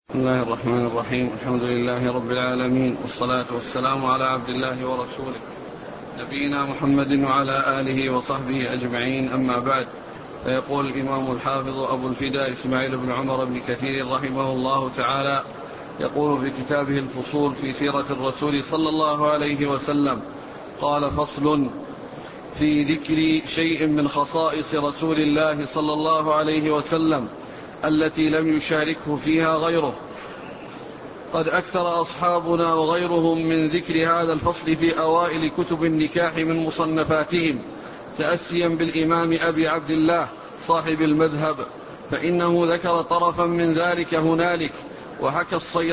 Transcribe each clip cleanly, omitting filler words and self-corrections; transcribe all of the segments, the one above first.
بسم الله الرحمن الرحيم. الحمد لله رب العالمين، والصلاة والسلام على عبد الله ورسوله نبينا محمد وعلى آله وصحبه أجمعين، أما بعد. فيقول الإمام الحافظ أبو الفداء إسماعيل بن عمر بن كثير رحمه الله تعالى، يقول في كتابه الفصول في سيرة الرسول صلى الله عليه وسلم: قال: فصل في ذكر شيء من خصائص رسول الله صلى الله عليه وسلم التي لم يشاركه فيها غيره. قد أكثر أصحابنا وغيرهم من ذكر هذا الفصل في أوائل كتب النكاح من مصنفاتهم، تأسيا بالإمام أبي عبد الله صاحب المذهب، فإنه ذكر طرفا من ذلك هنالك. وحكى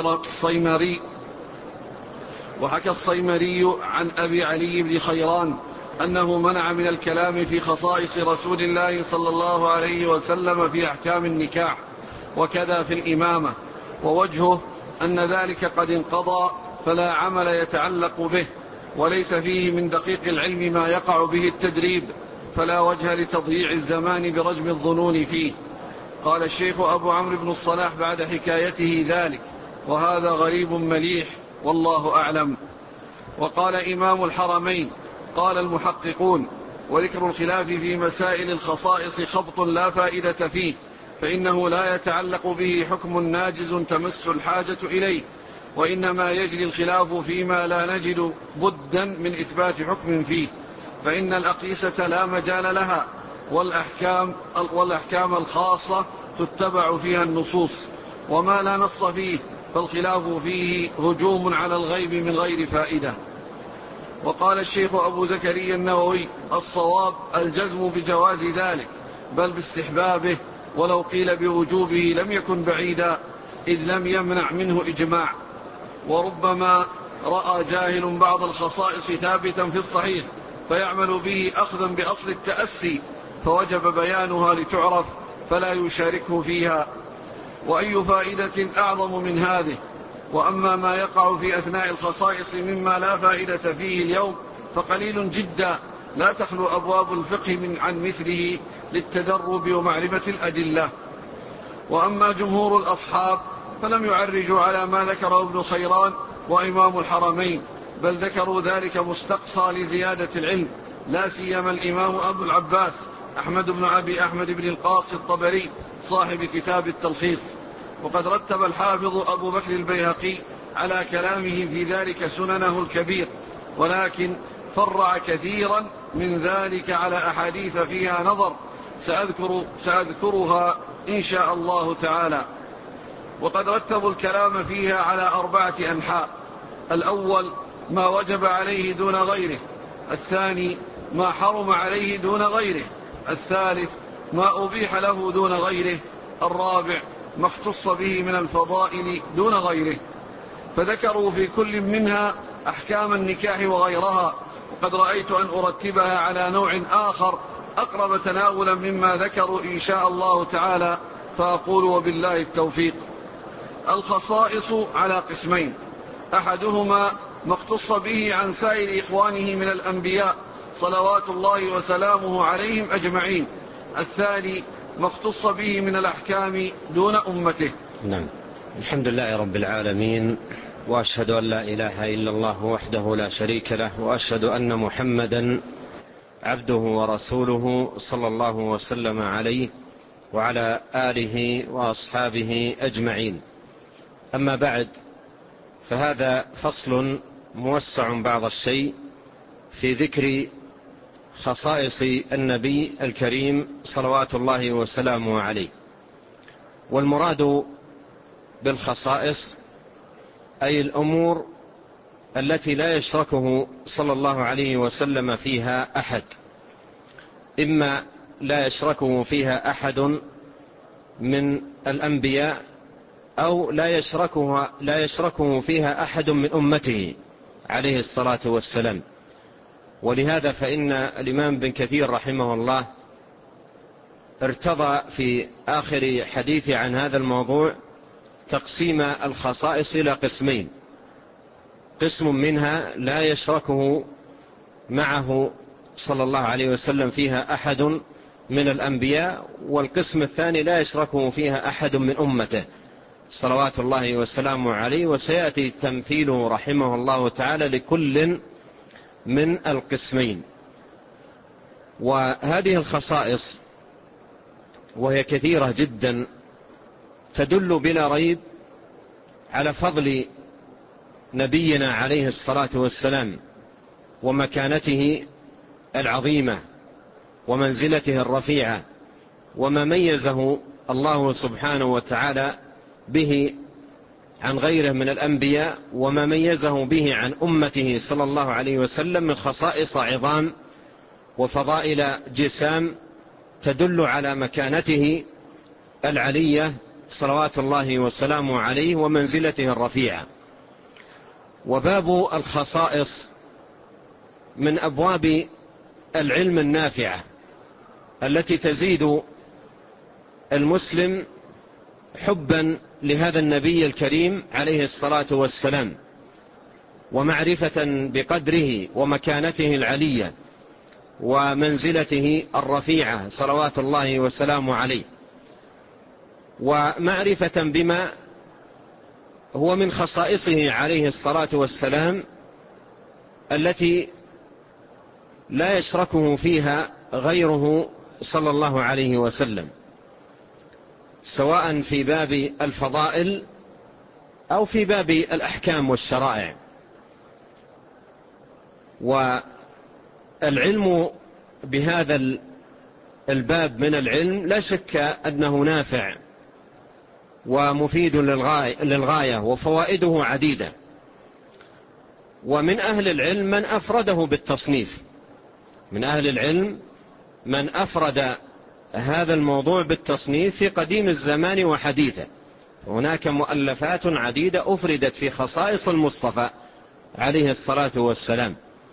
الصيمري عن أبي علي بن خيران أنه منع من الكلام في خصائص رسول الله صلى الله عليه وسلم في أحكام النكاح، وكذا في الإمامة. ووجهه أن ذلك قد انقضى، فلا عمل يتعلق به، وليس فيه من دقيق العلم ما يقع به التدريب، فلا وجه لتضييع الزمان برجم الظنون فيه. قال الشيخ أبو عمرو بن الصلاح بعد حكايته ذلك: وهذا غريب مليح والله أعلم. وقال إمام الحرمين: قال المحققون: وذكر الخلاف في مسائل الخصائص خبط لا فائدة فيه، فإنه لا يتعلق به حكم ناجز تمس الحاجة إليه، وإنما يجري الخلاف فيما لا نجد بدا من إثبات حكم فيه، فإن الأقيسة لا مجال لها، والأحكام الخاصة تتبع فيها النصوص، وما لا نص فيه فالخلاف فيه هجوم على الغيب من غير فائدة. وقال الشيخ أبو زكريا النووي: الصواب الجزم بجواز ذلك، بل باستحبابه، ولو قيل بوجوبه لم يكن بعيدا، إذ لم يمنع منه إجماع. وربما رأى جاهل بعض الخصائص ثابتا في الصحيح فيعمل به أخذا بأصل التأسي، فوجب بيانها لتعرف، فلا يشاركه فيها. وأي فائدة أعظم من هذه؟ وأما ما يقع في أثناء الخصائص مما لا فائدة فيه اليوم فقليل جدا، لا تخلو أبواب الفقه عن مثله للتدرب ومعرفة الأدلة. وأما جمهور الأصحاب فلم يعرجوا على ما ذكره ابن خيران وإمام الحرمين، بل ذكروا ذلك مستقصى لزيادة العلم، لا سيما الإمام أبو العباس أحمد بن أبي أحمد بن القاصي الطبري صاحب كتاب التلخيص. وقد رتب الحافظ أبو بكر البيهقي على كلامه في ذلك سننه الكبير، ولكن فرع كثيرا من ذلك على أحاديث فيها نظر سأذكرها إن شاء الله تعالى. وقد رتبوا الكلام فيها على 4 أنحاء: الأول ما وجب عليه دون غيره، الثاني ما حرم عليه دون غيره، الثالث ما أبيح له دون غيره، الرابع ما اختص به من الفضائل دون غيره. فذكروا في كل منها أحكام النكاح وغيرها، وقد رأيت أن أرتبها على نوع آخر أقرب تناولا مما ذكروا إن شاء الله تعالى، فأقول وبالله التوفيق. الخصائص على قسمين: أحدهما ما اختص به عن سائر إخوانه من الأنبياء صلوات الله وسلامه عليهم أجمعين، الثاني ما اختص به من الأحكام دون أمته. نعم. الحمد لله رب العالمين، وأشهد أن لا إله إلا الله وحده لا شريك له، وأشهد أن محمدا عبده ورسوله صلى الله وسلم عليه وعلى آله وأصحابه أجمعين. أما بعد، فهذا فصل موسع بعض الشيء في ذكر خصائص النبي الكريم صلوات الله وسلامه عليه. والمراد بالخصائص أي الأمور التي لا يشركه صلى الله عليه وسلم فيها أحد، إما لا يشركه فيها أحد من الأنبياء، أو لا يشركه فيها أحد من أمته عليه الصلاة والسلام. ولهذا فإن الإمام بن كثير رحمه الله ارتضى في آخر حديث عن هذا الموضوع تقسيم الخصائص إلى قسمين: قسم منها لا يشركه معه صلى الله عليه وسلم فيها أحد من الأنبياء، والقسم الثاني لا يشركه فيها أحد من أمته صلوات الله وسلامه عليه، وسيأتي تمثيله رحمه الله تعالى لكل من القسمين. وهذه الخصائص وهي كثيرة جدا تدل بلا ريب على فضل نبينا عليه الصلاة والسلام ومكانته العظيمة ومنزلته الرفيعة، وما ميزه الله سبحانه وتعالى به عن غيره من الأنبياء، وما ميزه به عن أمته صلى الله عليه وسلم من خصائص عظام وفضائل جسام تدل على مكانته العلية صلوات الله وسلامه عليه ومنزلته الرفيعة. وباب الخصائص من أبواب العلم النافعة التي تزيد المسلم حبا لهذا النبي الكريم عليه الصلاة والسلام، ومعرفة بقدره ومكانته العلية ومنزلته الرفيعة صلوات الله وسلامه عليه، ومعرفة بما هو من خصائصه عليه الصلاة والسلام التي لا يشركه فيها غيره صلى الله عليه وسلم، سواء في باب الفضائل أو في باب الأحكام والشرائع. والعلم بهذا الباب من العلم لا شك أنه نافع ومفيد للغاية، وفوائده عديدة. ومن أهل العلم من أفرده بالتصنيف، من أهل العلم من أفرد هذا الموضوع بالتصنيف في قديم الزمان وحديثه. هناك مؤلفات عديدة أفردت في خصائص المصطفى عليه الصلاة والسلام.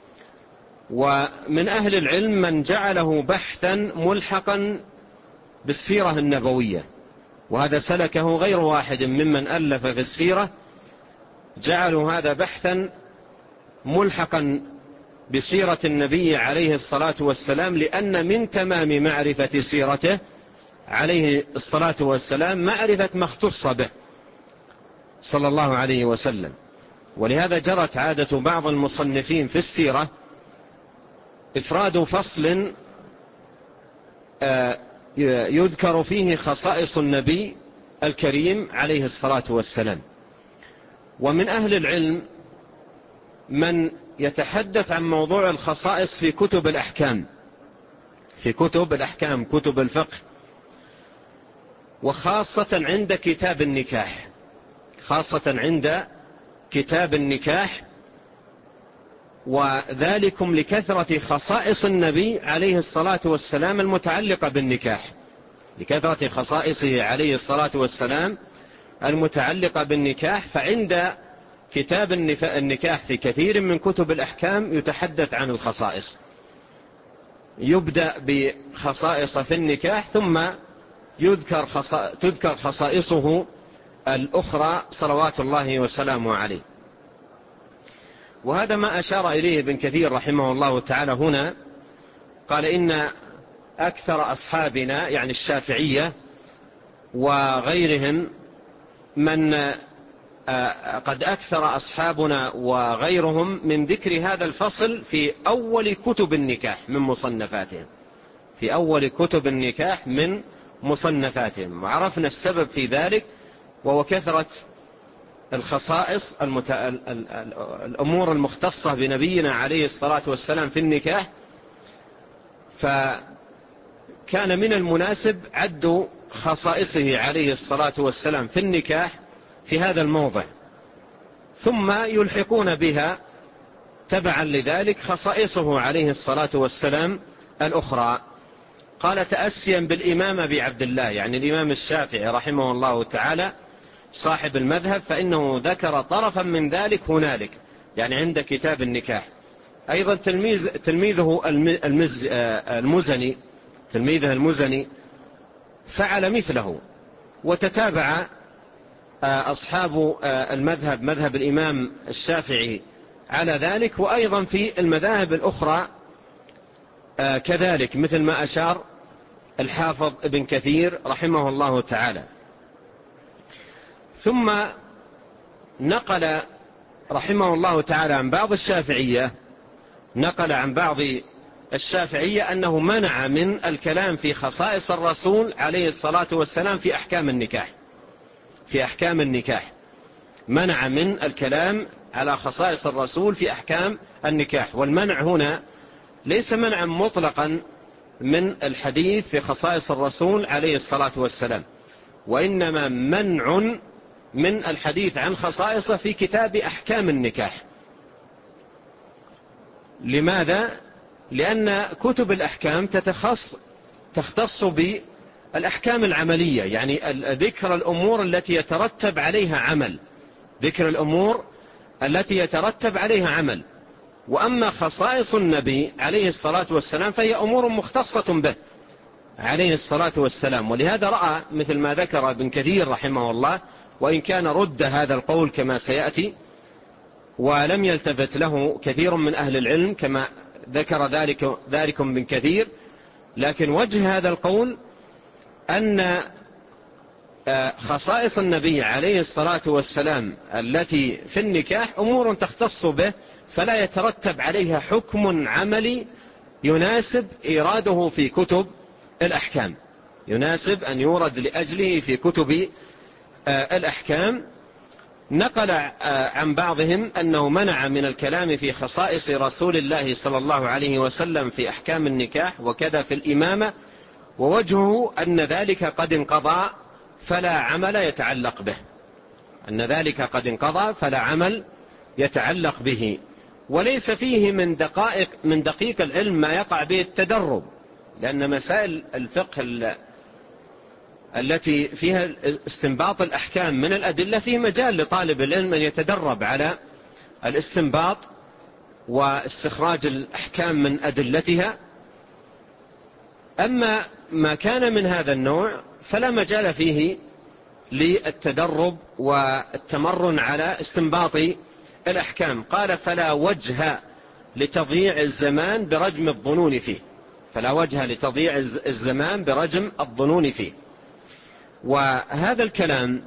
ومن أهل العلم من جعله بحثا ملحقا بالسيرة النبوية، وهذا سلكه غير واحد ممن ألف في السيرة، جعلوا هذا بحثا ملحقا بسيرة النبي عليه الصلاة والسلام، لأن من تمام معرفة سيرته عليه الصلاة والسلام معرفة ما اختص به صلى الله عليه وسلم. ولهذا جرت عادة بعض المصنفين في السيرة إفراد فصل يذكر فيه خصائص النبي الكريم عليه الصلاة والسلام. ومن أهل العلم من يتحدث عن موضوع الخصائص في كتب الأحكام، في كتب الأحكام، كتب الفقه، وخاصة عند كتاب النكاح، خاصة عند كتاب النكاح، وذلكم لكثرة خصائص النبي عليه الصلاة والسلام المتعلقة بالنكاح، لكثرة خصائصه عليه الصلاة والسلام المتعلقة بالنكاح. فعند كتاب النكاح في كثير من كتب الأحكام يتحدث عن الخصائص، يبدأ بخصائص في النكاح ثم تذكر خصائصه الأخرى صلوات الله وسلامه عليه. وهذا ما أشار إليه ابن كثير رحمه الله تعالى هنا، قال إن أكثر أصحابنا يعني الشافعية وغيرهم من قد أكثر أصحابنا وغيرهم من ذكر هذا الفصل في أول كتب النكاح من مصنفاتهم، في أول كتب النكاح من مصنفاتهم. وعرفنا السبب في ذلك، وهو كثرة الخصائص الأمور المختصة بنبينا عليه الصلاة والسلام في النكاح. فكان من المناسب عد خصائصه عليه الصلاة والسلام في النكاح في هذا الموضع، ثم يلحقون بها تبعا لذلك خصائصه عليه الصلاة والسلام الأخرى. قال تأسيا بالإمام أبي عبد الله، يعني الإمام الشافعي رحمه الله تعالى صاحب المذهب، فإنه ذكر طرفا من ذلك هنالك، يعني عند كتاب النكاح. أيضا تلميذه المزني، تلميذه المزني فعل مثله، وتتابع أصحاب المذهب، مذهب الإمام الشافعي على ذلك. وأيضا في المذاهب الأخرى كذلك، مثل ما أشار الحافظ ابن كثير رحمه الله تعالى. ثم نقل رحمه الله تعالى عن بعض الشافعية أنه منع من الكلام في خصائص الرسول عليه الصلاة والسلام في أحكام النكاح. منع من الكلام على خصائص الرسول في أحكام النكاح. والمنع هنا ليس منعا مطلقا من الحديث في خصائص الرسول عليه الصلاة والسلام، وإنما منع من الحديث عن خصائصه في كتاب أحكام النكاح. لماذا؟ لأن كتب الأحكام تختص بالأحكام العملية، يعني ذكر الأمور التي يترتب عليها عمل. وأما خصائص النبي عليه الصلاة والسلام فهي أمور مختصة به عليه الصلاة والسلام. ولهذا رأى مثل ما ذكر ابن كثير رحمه الله، وإن كان رد هذا القول كما سيأتي، ولم يلتفت له كثير من أهل العلم كما ذكر ذلك ابن كثير، لكن وجه هذا القول أن خصائص النبي عليه الصلاة والسلام التي في النكاح أمور تختص به، فلا يترتب عليها حكم عملي يناسب إيراده في كتب الأحكام، يناسب أن يورد لأجله في كتب الأحكام. نقل عن بعضهم أنه منع من الكلام في خصائص رسول الله صلى الله عليه وسلم في أحكام النكاح وكذا في الإمامة، ووجهه أن ذلك قد انقضى فلا عمل يتعلق به. وليس فيه من دقيق العلم ما يقع به التدرب، لأن مسائل الفقه التي فيها استنباط الأحكام من الأدلة فيه مجال لطالب العلم أن يتدرب على الاستنباط واستخراج الأحكام من أدلتها. أما ما كان من هذا النوع فلا مجال فيه للتدرب والتمرن على استنباط الأحكام. قال فلا وجه لتضييع الزمان برجم الظنون فيه. وهذا الكلام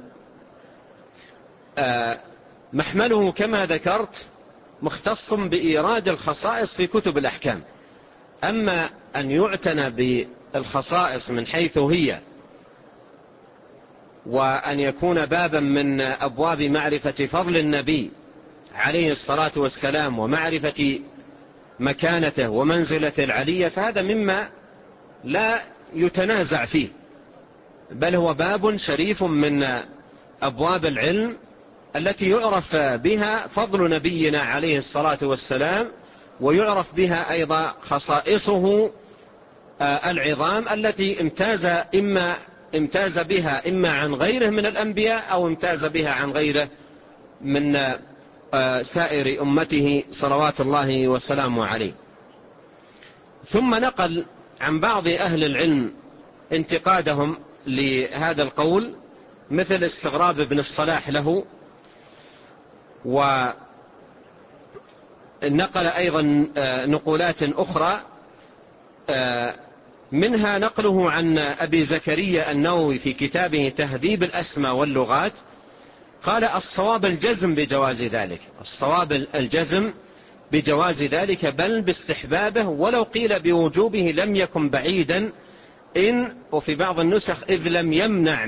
محمله كما ذكرت مختص بإيراد الخصائص في كتب الأحكام. أما أن يعتنى بالخصائص من حيث هي، وأن يكون بابا من أبواب معرفة فضل النبي عليه الصلاة والسلام ومعرفة مكانته ومنزلته العلية، فهذا مما لا يتنازع فيه، بل هو باب شريف من أبواب العلم التي يعرف بها فضل نبينا عليه الصلاة والسلام، ويعرف بها أيضا خصائصه العظام التي امتاز بها إما عن غيره من الأنبياء أو امتاز بها عن غيره من سائر أمته صلوات الله وسلامه عليه. ثم نقل عن بعض أهل العلم انتقادهم لهذا القول، مثل استغراب ابن الصلاح له. ونقل أيضا نقولات أخرى، منها نقله عن أبي زكريا النووي في كتابه تهذيب الأسماء واللغات، قال الصواب الجزم بجواز ذلك بل باستحبابه، ولو قيل بوجوبه لم يكن بعيدا وفي بعض النسخ إذ لم يمنع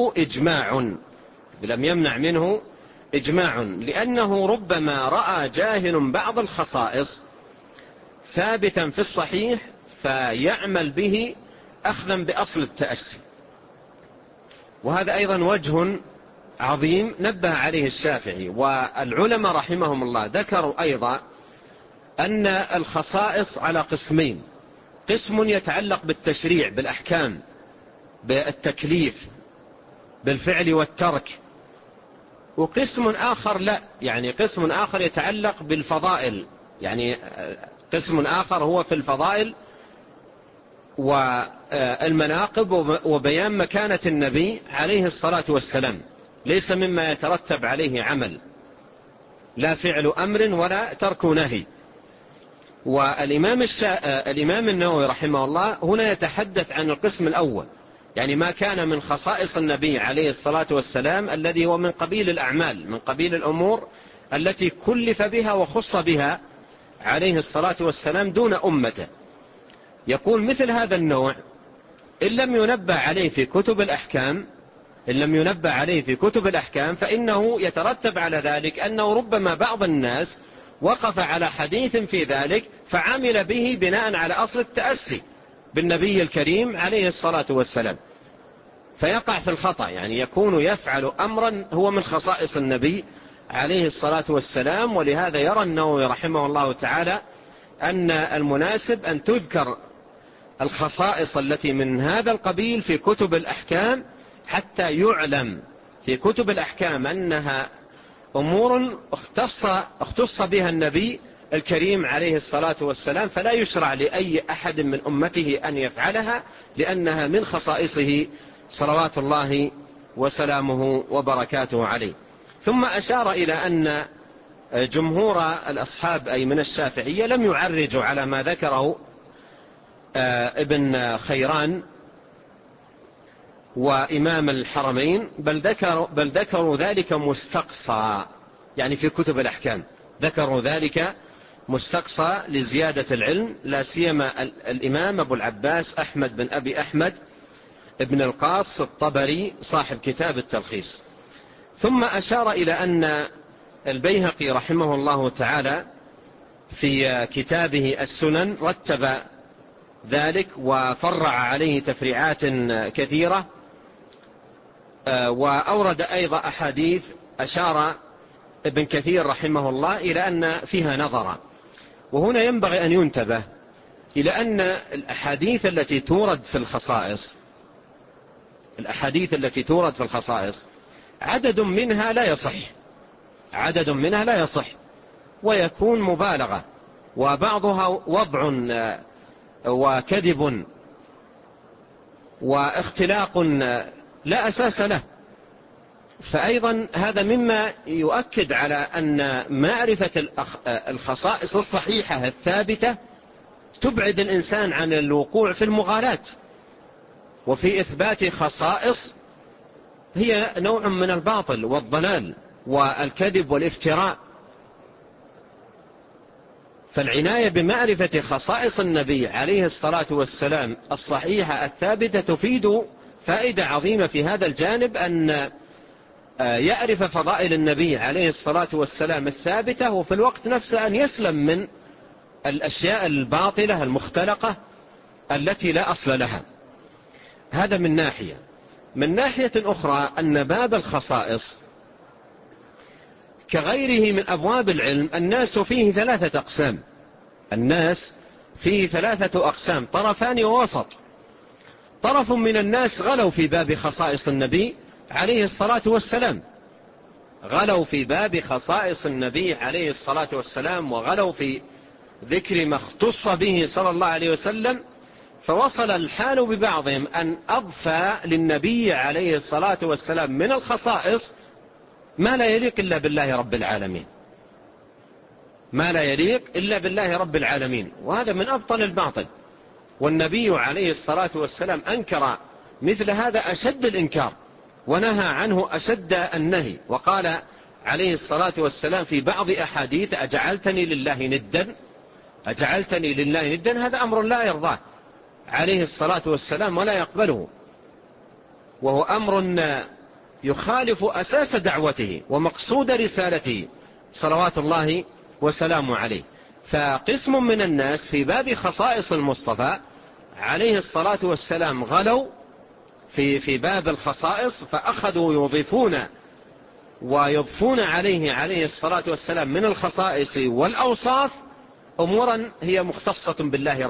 منه إجماع، لأنه ربما رأى جاهل بعض الخصائص ثابتا في الصحيح فيعمل به أخذا بأصل التأسي. وهذا أيضا وجه عظيم نبه عليه الشافعي. والعلماء رحمهم الله ذكروا أيضا أن الخصائص على قسمين: قسم يتعلق بالتشريع بالأحكام بالتكليف بالفعل والترك، وقسم آخر لا، يعني قسم آخر يتعلق بالفضائل، يعني قسم آخر هو في الفضائل والمناقب وبيان مكانة النبي عليه الصلاة والسلام، ليس مما يترتب عليه عمل، لا فعل أمر ولا ترك نهي. والإمام النووي رحمه الله هنا يتحدث عن القسم الأول يعني ما كان من خصائص النبي عليه الصلاة والسلام الذي هو من قبيل الأعمال، من قبيل الأمور التي كلف بها وخص بها عليه الصلاة والسلام دون أمته. يقول مثل هذا النوع إن لم ينبه عليه في كتب الأحكام فإنه يترتب على ذلك أنه ربما بعض الناس وقف على حديث في ذلك فعمل به بناء على أصل التأسي بالنبي الكريم عليه الصلاة والسلام، فيقع في الخطأ، يعني يكون يفعل أمرا هو من خصائص النبي عليه الصلاة والسلام. ولهذا يرى النووي رحمه الله تعالى أن المناسب أن تذكر الخصائص التي من هذا القبيل في كتب الأحكام حتى يعلم في كتب الأحكام أنها أمور اختص بها النبي الكريم عليه الصلاة والسلام، فلا يشرع لأي أحد من أمته أن يفعلها لأنها من خصائصه صلوات الله وسلامه وبركاته عليه. ثم أشار إلى أن جمهور الأصحاب أي من الشافعية لم يعرجوا على ما ذكره ابن خيران وإمام الحرمين، بل ذكروا ذلك مستقصى، يعني في كتب الأحكام ذكروا ذلك مستقصى لزيادة العلم، لا سيما الإمام أبو العباس أحمد بن أبي أحمد ابن القاص الطبري صاحب كتاب التلخيص. ثم أشار إلى أن البيهقي رحمه الله تعالى في كتابه السنن رتب ذلك وفرع عليه تفريعات كثيرة، وأورد أيضا أحاديث أشار ابن كثير رحمه الله إلى أن فيها نظرا. وهنا ينبغي أن ينتبه إلى أن الأحاديث التي تورد في الخصائص عدد منها لا يصح ويكون مبالغة، وبعضها وضع وكذب واختلاق لا أساس له. فأيضا هذا مما يؤكد على أن معرفة الخصائص الصحيحة الثابتة تبعد الإنسان عن الوقوع في المغالاة، وفي إثبات خصائص هي نوع من الباطل والضلال والكذب والافتراء. فالعناية بمعرفة خصائص النبي عليه الصلاة والسلام الصحيحة الثابتة تفيد فائدة عظيمة في هذا الجانب، أن يعرف فضائل النبي عليه الصلاة والسلام الثابتة، وفي الوقت نفسه أن يسلم من الأشياء الباطلة المختلقة التي لا أصل لها. هذا من ناحية. من ناحية أخرى أن باب الخصائص كغيره من أبواب العلم الناس فيه ثلاثة أقسام، طرفان ووسط. طرف من الناس غلوا في باب خصائص النبي عليه الصلاة والسلام، وغلوا في ذكر ما اختص به صلى الله عليه وسلم، فوصل الحال ببعضهم أن أضفى للنبي عليه الصلاة والسلام من الخصائص ما لا يليق إلا بالله رب العالمين، وهذا من أبطل الباطل. والنبي عليه الصلاة والسلام أنكر مثل هذا أشد الإنكار ونهى عنه أشد النهي، وقال عليه الصلاة والسلام في بعض أحاديث أجعلتني لله ندا، هذا أمر لا يرضاه عليه الصلاة والسلام ولا يقبله، وهو أمر يخالف أساس دعوته ومقصود رسالته صلوات الله وسلامه عليه. فقسم من الناس في باب خصائص المصطفى عليه الصلاة والسلام غلوا في باب الخصائص، فأخذوا يضفون عليه الصلاة والسلام من الخصائص والأوصاف أمورا هي مختصة بالله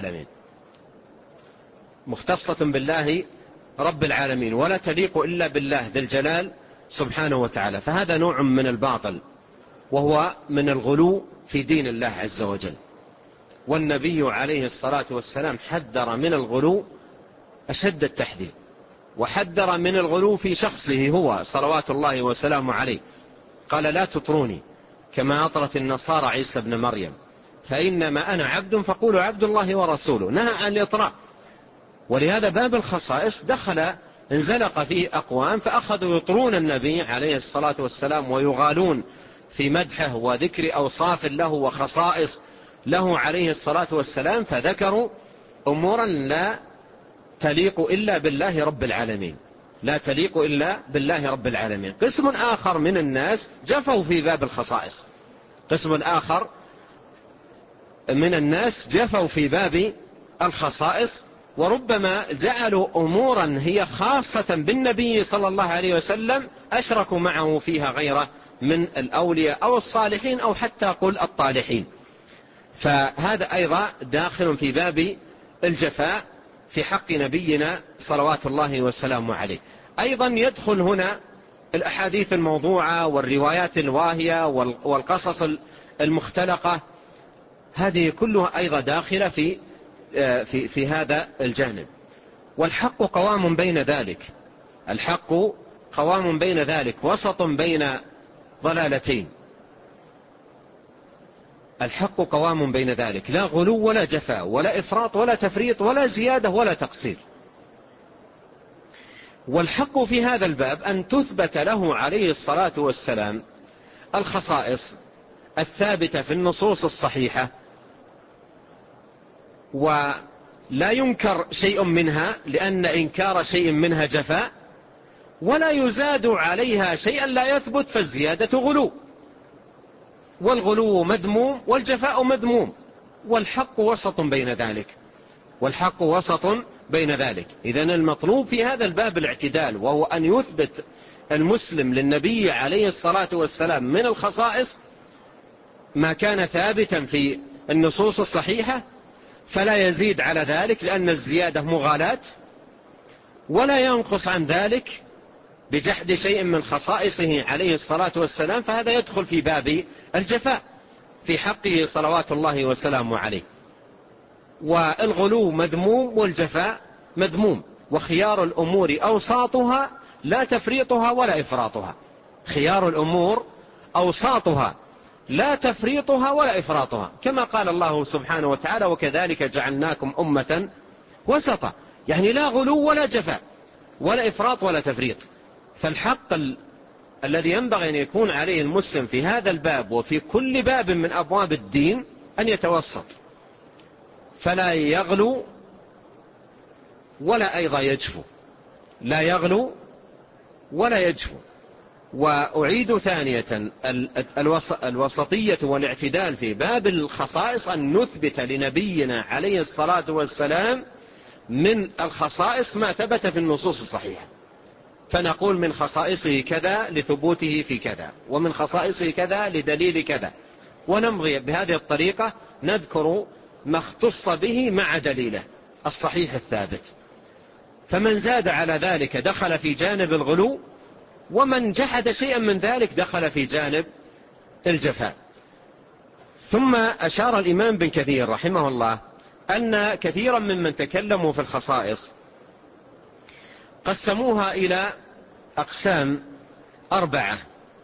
رب العالمين ولا تليق إلا بالله ذي الجلال سبحانه وتعالى. فهذا نوع من الباطل، وهو من الغلو في دين الله عز وجل. والنبي عليه الصلاة والسلام حذر من الغلو أشد التحذير، وحذر من الغلو في شخصه هو صلوات الله وسلامه عليه. قال لا تطروني كما أطرت النصارى عيسى بن مريم، فإنما أنا عبد فقولوا عبد الله ورسوله. نهى عن الإطراء، ولهذا باب الخصائص انزلق فيه أقوام فأخذوا يطرون النبي عليه الصلاة والسلام ويغالون في مدحه وذكر أوصاف له وخصائص له عليه الصلاة والسلام، فذكروا أمورا لا تليق إلا بالله رب العالمين، لا تليق إلا بالله رب العالمين. قسم آخر من الناس جفوا في باب الخصائص، قسم آخر من الناس جفوا في باب الخصائص، وربما جعلوا أمورا هي خاصة بالنبي صلى الله عليه وسلم أشركوا معه فيها غيره من الأولياء أو الصالحين أو حتى قل الطالحين. فهذا أيضا داخل في باب الجفاء في حق نبينا صلوات الله وسلامه عليه. أيضا يدخل هنا الأحاديث الموضوعة والروايات الواهية والقصص المختلقة، هذه كلها أيضا داخلة في هذا الجانب. والحق قوام بين ذلك، الحق قوام بين ذلك، وسط بين ضلالتين. الحق قوام بين ذلك، لا غلو ولا جفاء ولا إفراط ولا تفريط ولا زيادة ولا تقصير. والحق في هذا الباب أن تثبت له عليه الصلاة والسلام الخصائص الثابتة في النصوص الصحيحة، ولا ينكر شيء منها لأن إنكار شيء منها جفاء، ولا يزاد عليها شيئا لا يثبت فالزيادة غلو، والغلو مذموم والجفاء مذموم، والحق وسط بين ذلك، والحق وسط بين ذلك. إذن المطلوب في هذا الباب الاعتدال، وهو أن يثبت المسلم للنبي عليه الصلاة والسلام من الخصائص ما كان ثابتا في النصوص الصحيحة، فلا يزيد على ذلك لأن الزيادة مغالاة، ولا ينقص عن ذلك بجحد شيء من خصائصه عليه الصلاة والسلام، فهذا يدخل في باب الجفاء في حقه صلوات الله وسلامه عليه. والغلو مذموم والجفاء مذموم، وخيار الأمور أوساطها لا تفريطها ولا إفراطها، خيار الأمور أوساطها لا تفريطها ولا إفراطها، كما قال الله سبحانه وتعالى وكذلك جعلناكم أمة وسطا، يعني لا غلو ولا جفاء ولا إفراط ولا تفريط. فالحق الذي ينبغي أن يكون عليه المسلم في هذا الباب وفي كل باب من أبواب الدين أن يتوسط، فلا يغلو ولا أيضا يجفو، لا يغلو ولا يجفو. وأعيد ثانية الوسطية والاعتدال في باب الخصائص أن نثبت لنبينا عليه الصلاة والسلام من الخصائص ما ثبت في النصوص الصحيحة، فنقول من خصائصه كذا لثبوته في كذا، ومن خصائصه كذا لدليل كذا، ونمضي بهذه الطريقة نذكر ما اختص به مع دليله الصحيح الثابت. فمن زاد على ذلك دخل في جانب الغلو، ومن جحد شيئا من ذلك دخل في جانب الجفاء. ثم أشار الإمام بن كثير رحمه الله أن كثيرا ممن تكلموا في الخصائص قسموها إلى أقسام 4.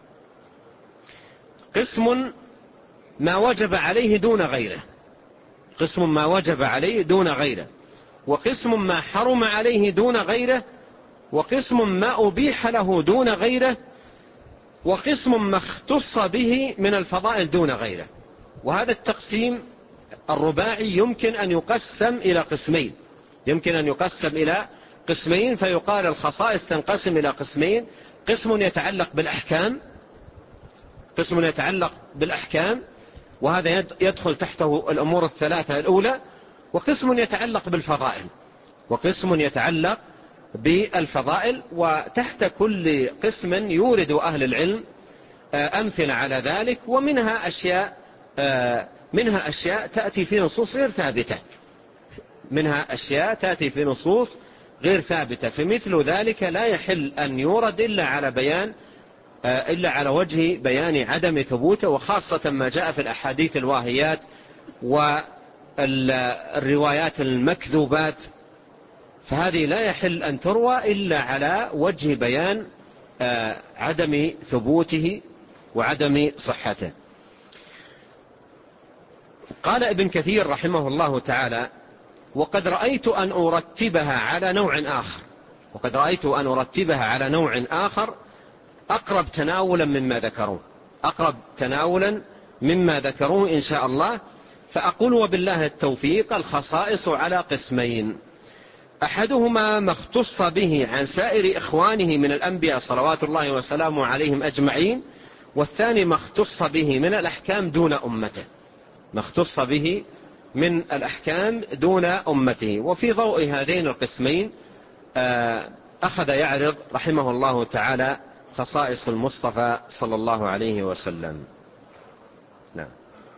قسم ما وجب عليه دون غيره، قسم ما وجب عليه دون غيره، وقسم ما حرم عليه دون غيره، وقسم ما أبيح له دون غيره، وقسم ما اختص به من الفضائل دون غيره. وهذا التقسيم الرباعي يمكن أن يقسم إلى قسمين، يمكن أن يقسم إلى قسمين، فيقال الخصائص تنقسم إلى قسمين: قسم يتعلق بالأحكام، قسم يتعلق بالأحكام وهذا يدخل تحته الأمور الثلاثة الأولى، وقسم يتعلق بالفضائل، وقسم يتعلق بالفضائل. وتحت كل قسم يورد أهل العلم أمثلة على ذلك، ومنها أشياء تأتي في نصوص غير ثابتة، منها أشياء تأتي في نصوص غير ثابتة، فمثل ذلك لا يحل أن يورد إلا على وجه بيان عدم ثبوته، وخاصة ما جاء في الأحاديث الواهيات والروايات المكذوبات، فهذه لا يحل أن تروى إلا على وجه بيان عدم ثبوته وعدم صحته. قال ابن كثير رحمه الله تعالى: وقد رأيت أن أرتبها على نوع آخر أقرب تناولا مما ذكروه إن شاء الله. فأقول وبالله التوفيق: الخصائص على قسمين: أحدهما ما اختص به عن سائر إخوانه من الأنبياء صلوات الله وسلامه عليهم أجمعين، والثاني ما اختص به من الأحكام دون أمته. وفي ضوء هذين القسمين أخذ يعرض رحمه الله تعالى خصائص المصطفى صلى الله عليه وسلم. نعم.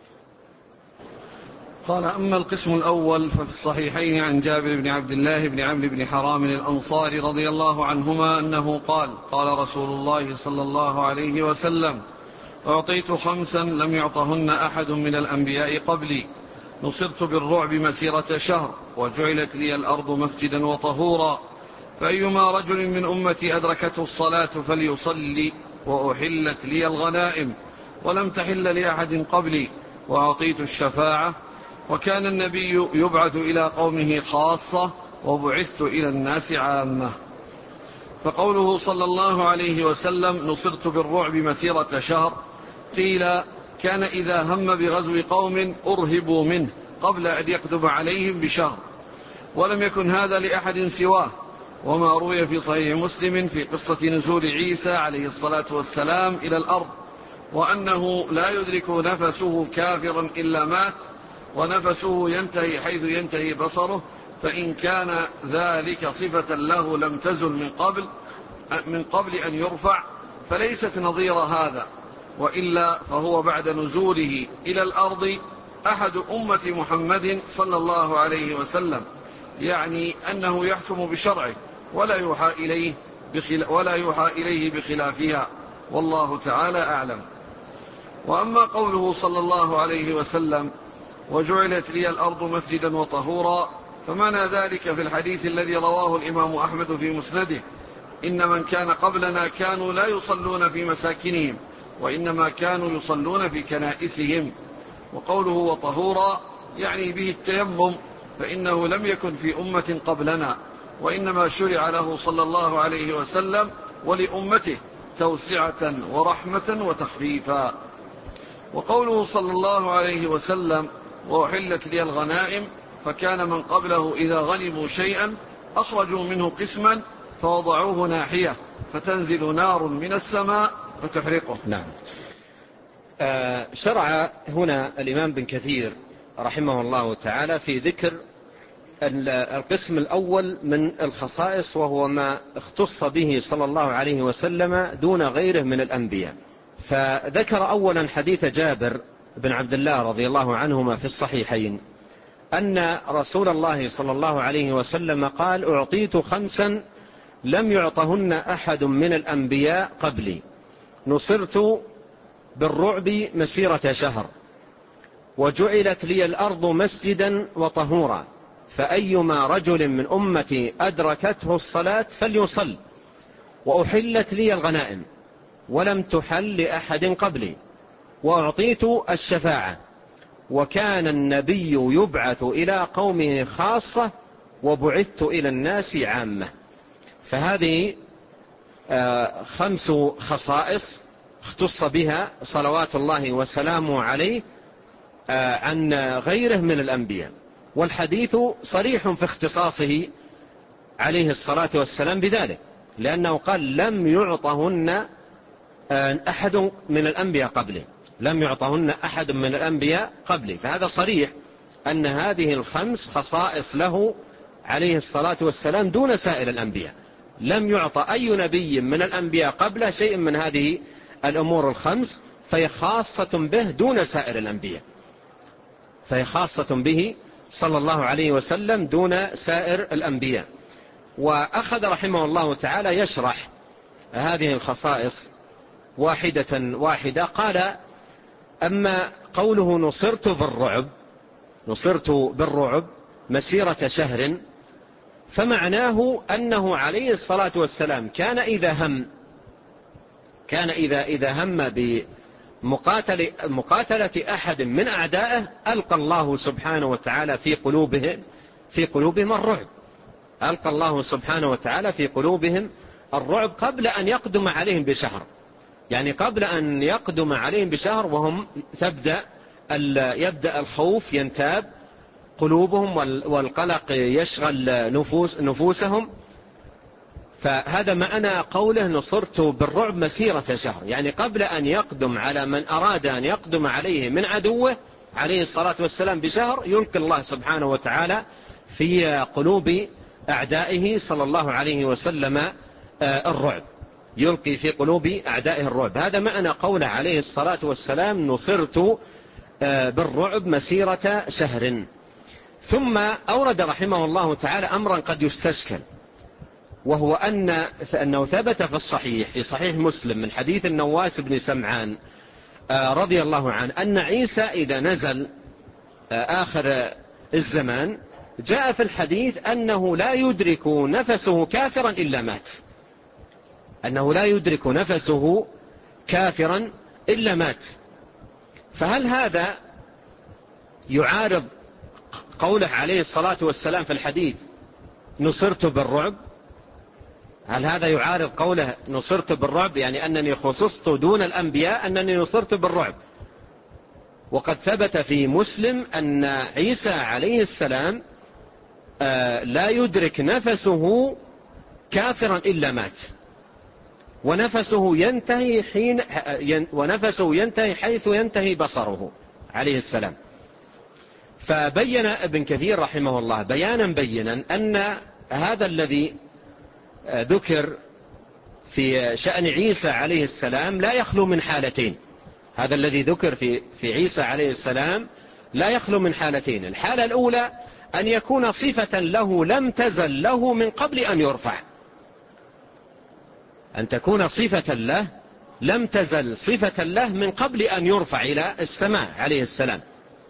قال: أما القسم الأول ففي الصحيحين عن جابر بن عبد الله بن عمرو بن حرام الأنصاري رضي الله عنهما أنه قال: قال رسول الله صلى الله عليه وسلم: أعطيت 5 لم يعطهن أحد من الأنبياء قبلي، نصرت بالرعب مسيرة شهر، وجعلت لي الأرض مسجدا وطهورا، فأيما رجل من أمتي أدركته الصلاة فليصلي، وأحلت لي الغنائم ولم تحل لأحد قبلي، وأعطيت الشفاعة، وكان النبي يبعث إلى قومه خاصة، وبعثت إلى الناس عامة. فقوله صلى الله عليه وسلم: نصرت بالرعب مسيرة شهر، قيل: كان إذا هم بغزو قوم أرهبوا منه قبل أن يقدم عليهم بشهر، ولم يكن هذا لأحد سواه. وما روي في صحيح مسلم في قصة نزول عيسى عليه الصلاة والسلام إلى الأرض، وأنه لا يدرك نفسه كافرا إلا مات، ونفسه ينتهي حيث ينتهي بصره، فإن كان ذلك صفة له لم تزل من قبل أن يرفع، فليست نظير هذا، وإلا فهو بعد نزوله إلى الأرض أحد أمة محمد صلى الله عليه وسلم، يعني أنه يحكم بشرعه ولا يوحى إليه بخلافها، والله تعالى أعلم. وأما قوله صلى الله عليه وسلم: وجعلت لي الأرض مسجدا وطهورا، فمعنى ذلك في الحديث الذي رواه الإمام أحمد في مسنده: إن من كان قبلنا كانوا لا يصلون في مساكنهم، وإنما كانوا يصلون في كنائسهم. وقوله وطهورا يعني به التيمم، فإنه لم يكن في أمة قبلنا، وإنما شرع له صلى الله عليه وسلم ولأمته توسعة ورحمة وتخفيفا. وقوله صلى الله عليه وسلم: وأحلت لي الغنائم، فكان من قبله إذا غنموا شيئا أخرجوا منه قسما فوضعوه ناحية فتنزل نار من السماء فتحرقه. نعم. شرع هنا الإمام بن كثير رحمه الله تعالى في ذكر القسم الأول من الخصائص، وهو ما اختص به صلى الله عليه وسلم دون غيره من الأنبياء. فذكر أولا حديث جابر بن عبد الله رضي الله عنهما في الصحيحين أن رسول الله صلى الله عليه وسلم قال: أعطيت 5 لم يعطهن أحد من الأنبياء قبلي، نصرت بالرعب مسيرة شهر، وجعلت لي الأرض مسجدا وطهورا، فأيما رجل من أمتي أدركته الصلاة فليصل، وأحلت لي الغنائم ولم تحل لأحد قبلي، وأعطيت الشفاعة، وكان النبي يبعث إلى قومه خاصة، وبعثت إلى الناس عامة. فهذه 5 خصائص اختص بها صلوات الله وسلامه عليه عن غيره من الأنبياء، والحديث صريح في اختصاصه عليه الصلاة والسلام بذلك، لأنه قال: لم يعطهن أحد من الأنبياء قبلي، فهذا صريح أن هذه 5 خصائص له عليه الصلاة والسلام دون سائر الأنبياء. لم يعطى أي نبي من الأنبياء قبله شيء من هذه الأمور 5، فهي خاصة به دون سائر الأنبياء، فهي خاصة به صلى الله عليه وسلم دون سائر الأنبياء. وأخذ رحمه الله تعالى يشرح هذه الخصائص واحدة واحدة. قال: أما قوله نصرت بالرعب مسيرة شهر، فمعناه أنه عليه الصلاة والسلام كان إذا هم بمقاتلة أحد من أعدائه ألقى الله سبحانه وتعالى في قلوبهم في قلوبهم الرعب، ألقى الله سبحانه وتعالى في قلوبهم الرعب قبل أن يقدم عليهم بشهر، يعني قبل أن يقدم عليهم بشهر وهم يبدأ الخوف ينتاب قلوبهم والقلق يشغل نفوسهم. فهذا معنى قوله نصرت بالرعب مسيرة شهر، يعني قبل أن يقدم على من أراد أن يقدم عليه من عدوه عليه الصلاة والسلام بشهر يلقي الله سبحانه وتعالى في قلوب أعدائه صلى الله عليه وسلم الرعب، يلقي في قلوب أعدائه الرعب. هذا معنى قوله عليه الصلاة والسلام نصرت بالرعب مسيرة شهر. ثم أورد رحمه الله تعالى أمرا قد يستشكل، وهو أنه ثبت في الصحيح في صحيح مسلم من حديث النواس بن سمعان رضي الله عنه أن عيسى إذا نزل آخر الزمان جاء في الحديث أنه لا يدرك نفسه كافرا إلا مات، أنه لا يدرك نفسه كافرا إلا مات. فهل هذا يعارض قوله عليه الصلاة والسلام في الحديث نصرت بالرعب؟ هل هذا يعارض قوله نصرت بالرعب، يعني أنني خصصت دون الأنبياء أنني نصرت بالرعب؟ وقد ثبت في مسلم أن عيسى عليه السلام لا يدرك نفسه كافرا إلا مات، ونفسه ينتهي حيث ينتهي بصره عليه السلام. فبين ابن كثير رحمه الله بيانا أن هذا الذي ذكر في شأن عيسى عليه السلام لا يخلو من حالتين، هذا الذي ذكر في عيسى عليه السلام لا يخلو من حالتين. الحالة الأولى أن يكون صفة له لم تزل له من قبل أن يرفع، أن تكون صفة له لم تزل صفة له من قبل أن يرفع إلى السماء عليه السلام.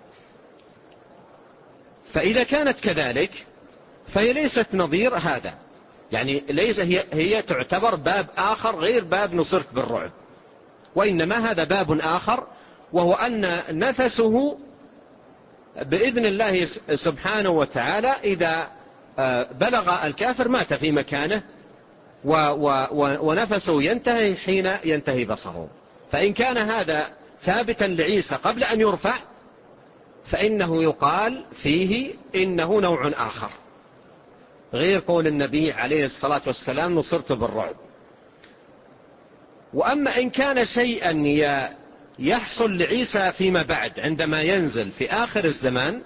فإذا كانت كذلك فهي ليست نظير هذا، يعني ليس هي تعتبر باب آخر غير باب نصرت بالرعب، وإنما هذا باب آخر، وهو أن نفسه بإذن الله سبحانه وتعالى إذا بلغ الكافر مات في مكانه ونفسه ينتهي حين ينتهي بصره. فإن كان هذا ثابتا لعيسى قبل أن يرفع فإنه يقال فيه إنه نوع آخر غير قول النبي عليه الصلاة والسلام نصرت بالرعب. وأما إن كان شيئا يحصل لعيسى فيما بعد عندما ينزل في آخر الزمان،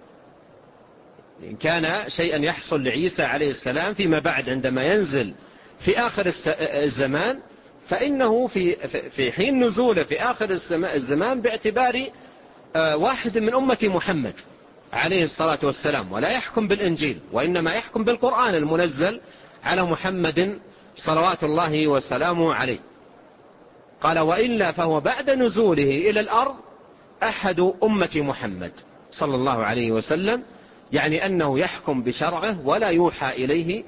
إن كان شيئا يحصل لعيسى عليه السلام فيما بعد عندما ينزل في آخر الزمان فإنه في حين نزوله في آخر الزمان باعتبار واحد من أمة محمد عليه الصلاة والسلام، ولا يحكم بالإنجيل وإنما يحكم بالقرآن المنزل على محمد صلوات الله وسلامه عليه. قال وإلا فهو بعد نزوله إلى الأرض أحد أمة محمد صلى الله عليه وسلم، يعني أنه يحكم بشرعه ولا يوحى إليه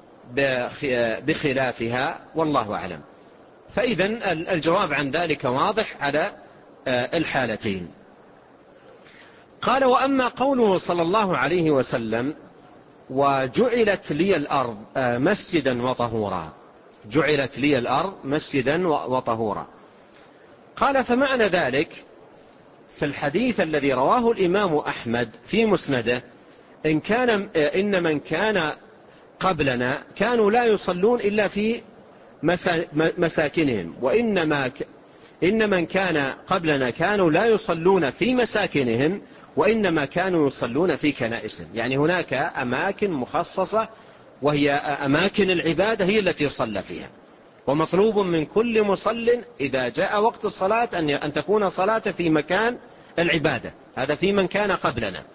بخلافها، والله أعلم. فإذن الجواب عن ذلك واضح على الحالتين. قال وأما قوله صلى الله عليه وسلم وجعلت لي الأرض مسجدا وطهورا، جعلت لي الأرض مسجدا وطهورا، قال فمعنى ذلك في الحديث الذي رواه الإمام أحمد في مسنده إن من كان قبلنا كانوا لا يصلون إلا في مساكنهم، إن من كان قبلنا كانوا لا يصلون في مساكنهم وإنما كانوا يصلون في كنائسهم، يعني هناك أماكن مخصصة وهي أماكن العبادة هي التي يصلى فيها، ومطلوب من كل مصل إذا جاء وقت الصلاة أن تكون صلاة في مكان العبادة. هذا في من كان قبلنا.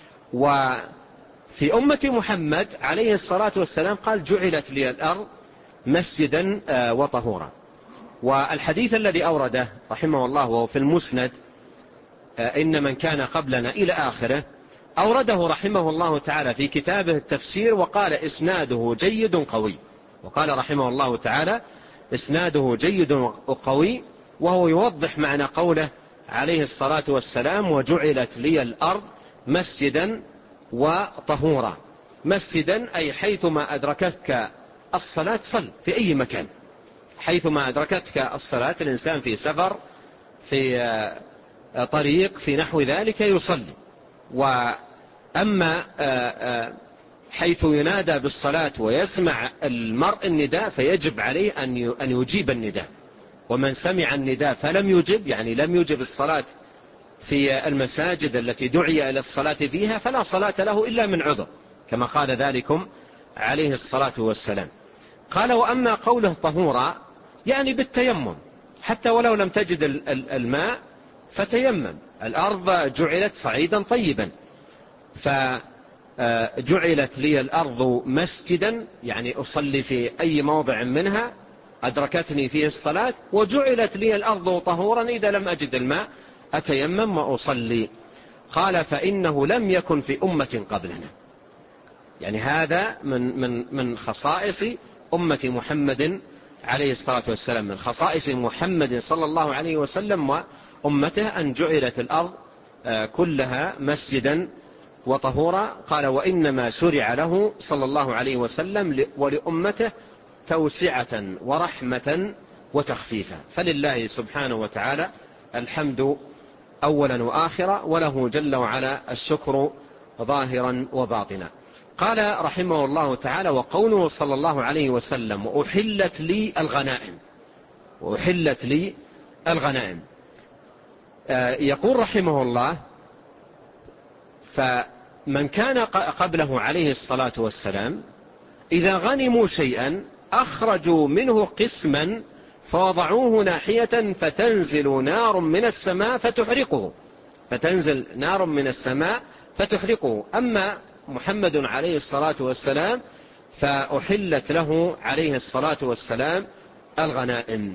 وفي أمة محمد عليه الصلاة والسلام قال جعلت لي الأرض مسجدا وطهورا. والحديث الذي أورده رحمه الله وهو في المسند إن من كان قبلنا إلى آخره أورده رحمه الله تعالى في كتابه التفسير وقال إسناده جيد قوي، وقال رحمه الله تعالى إسناده جيد وقوي، وهو يوضح معنى قوله عليه الصلاة والسلام وجعلت لي الأرض مسجدا وطهورا. مسجدا أي حيثما أدركتك الصلاة صل في أي مكان، حيثما أدركتك الصلاة، الإنسان في سفر، في طريق، في نحو ذلك يصلي. وأما حيث ينادى بالصلاة ويسمع المرء النداء فيجب عليه أن يجيب النداء. ومن سمع النداء فلم يجب، يعني لم يجب الصلاة في المساجد التي دعي إلى الصلاة فيها، فلا صلاة له إلا من عذر، كما قال ذلكم عليه الصلاة والسلام. قال: وأما قوله طهورا يعني بالتيمم، حتى ولو لم تجد الماء فتيمم. الأرض جعلت صعيدا طيبا، فجعلت لي الأرض مسجدا، يعني أصلي في أي موضع منها أدركتني فيه الصلاة، وجعلت لي الأرض طهورا، إذا لم أجد الماء أتيمم وأصلي. قال: فإنه لم يكن في أمة قبلنا، يعني هذا من خصائص أمة محمد عليه الصلاة والسلام، من خصائص محمد صلى الله عليه وسلم وأمته أن جعلت الأرض كلها مسجدا وطهورا. قال: وإنما شرع له صلى الله عليه وسلم ولأمته توسعة ورحمة وتخفيفا. فلله سبحانه وتعالى الحمد أولا وآخرا، وله جل وعلا الشكر ظاهرا وباطنا. قال رحمه الله تعالى: وقوله صلى الله عليه وسلم: وأحلت لي الغنائم، وأحلت لي الغنائم. يقول رحمه الله: فمن كان قبله عليه الصلاة والسلام إذا غنموا شيئا أخرجوا منه قسما فوضعوه ناحية فتنزل نار من السماء فتحرقه، فتنزل نار من السماء فتحرقه. أما محمد عليه الصلاة والسلام فأحلت له عليه الصلاة والسلام الغنائم.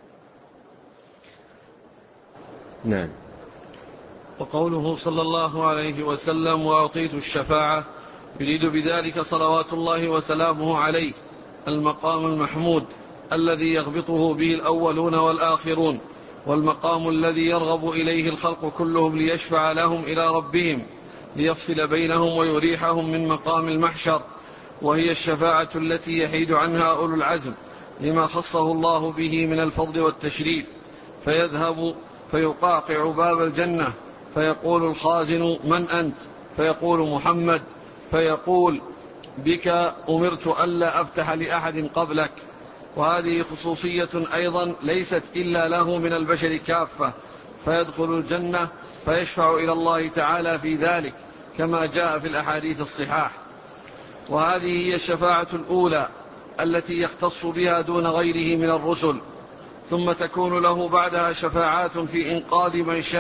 نعم. وقوله صلى الله عليه وسلم: وأعطيت الشفاعة، يريد بذلك صلوات الله وسلامه عليه المقام المحمود الذي يغبطه به الأولون والآخرون، والمقام الذي يرغب إليه الخلق كلهم ليشفع لهم إلى ربهم ليفصل بينهم ويريحهم من مقام المحشر، وهي الشفاعة التي يحيد عنها أولو العزم لما خصه الله به من الفضل والتشريف، فيذهب فيقاقع باب الجنة فيقول الخازن: من أنت؟ فيقول: محمد. فيقول: بك أمرت ألا أفتح لأحد قبلك. وهذه خصوصية أيضا ليست إلا له من البشر كافة، فيدخل الجنة فيشفع إلى الله تعالى في ذلك كما جاء في الأحاديث الصحاح. وهذه هي الشفاعة الأولى التي يختص بها دون غيره من الرسل، ثم تكون له بعدها شفاعات في إنقاذ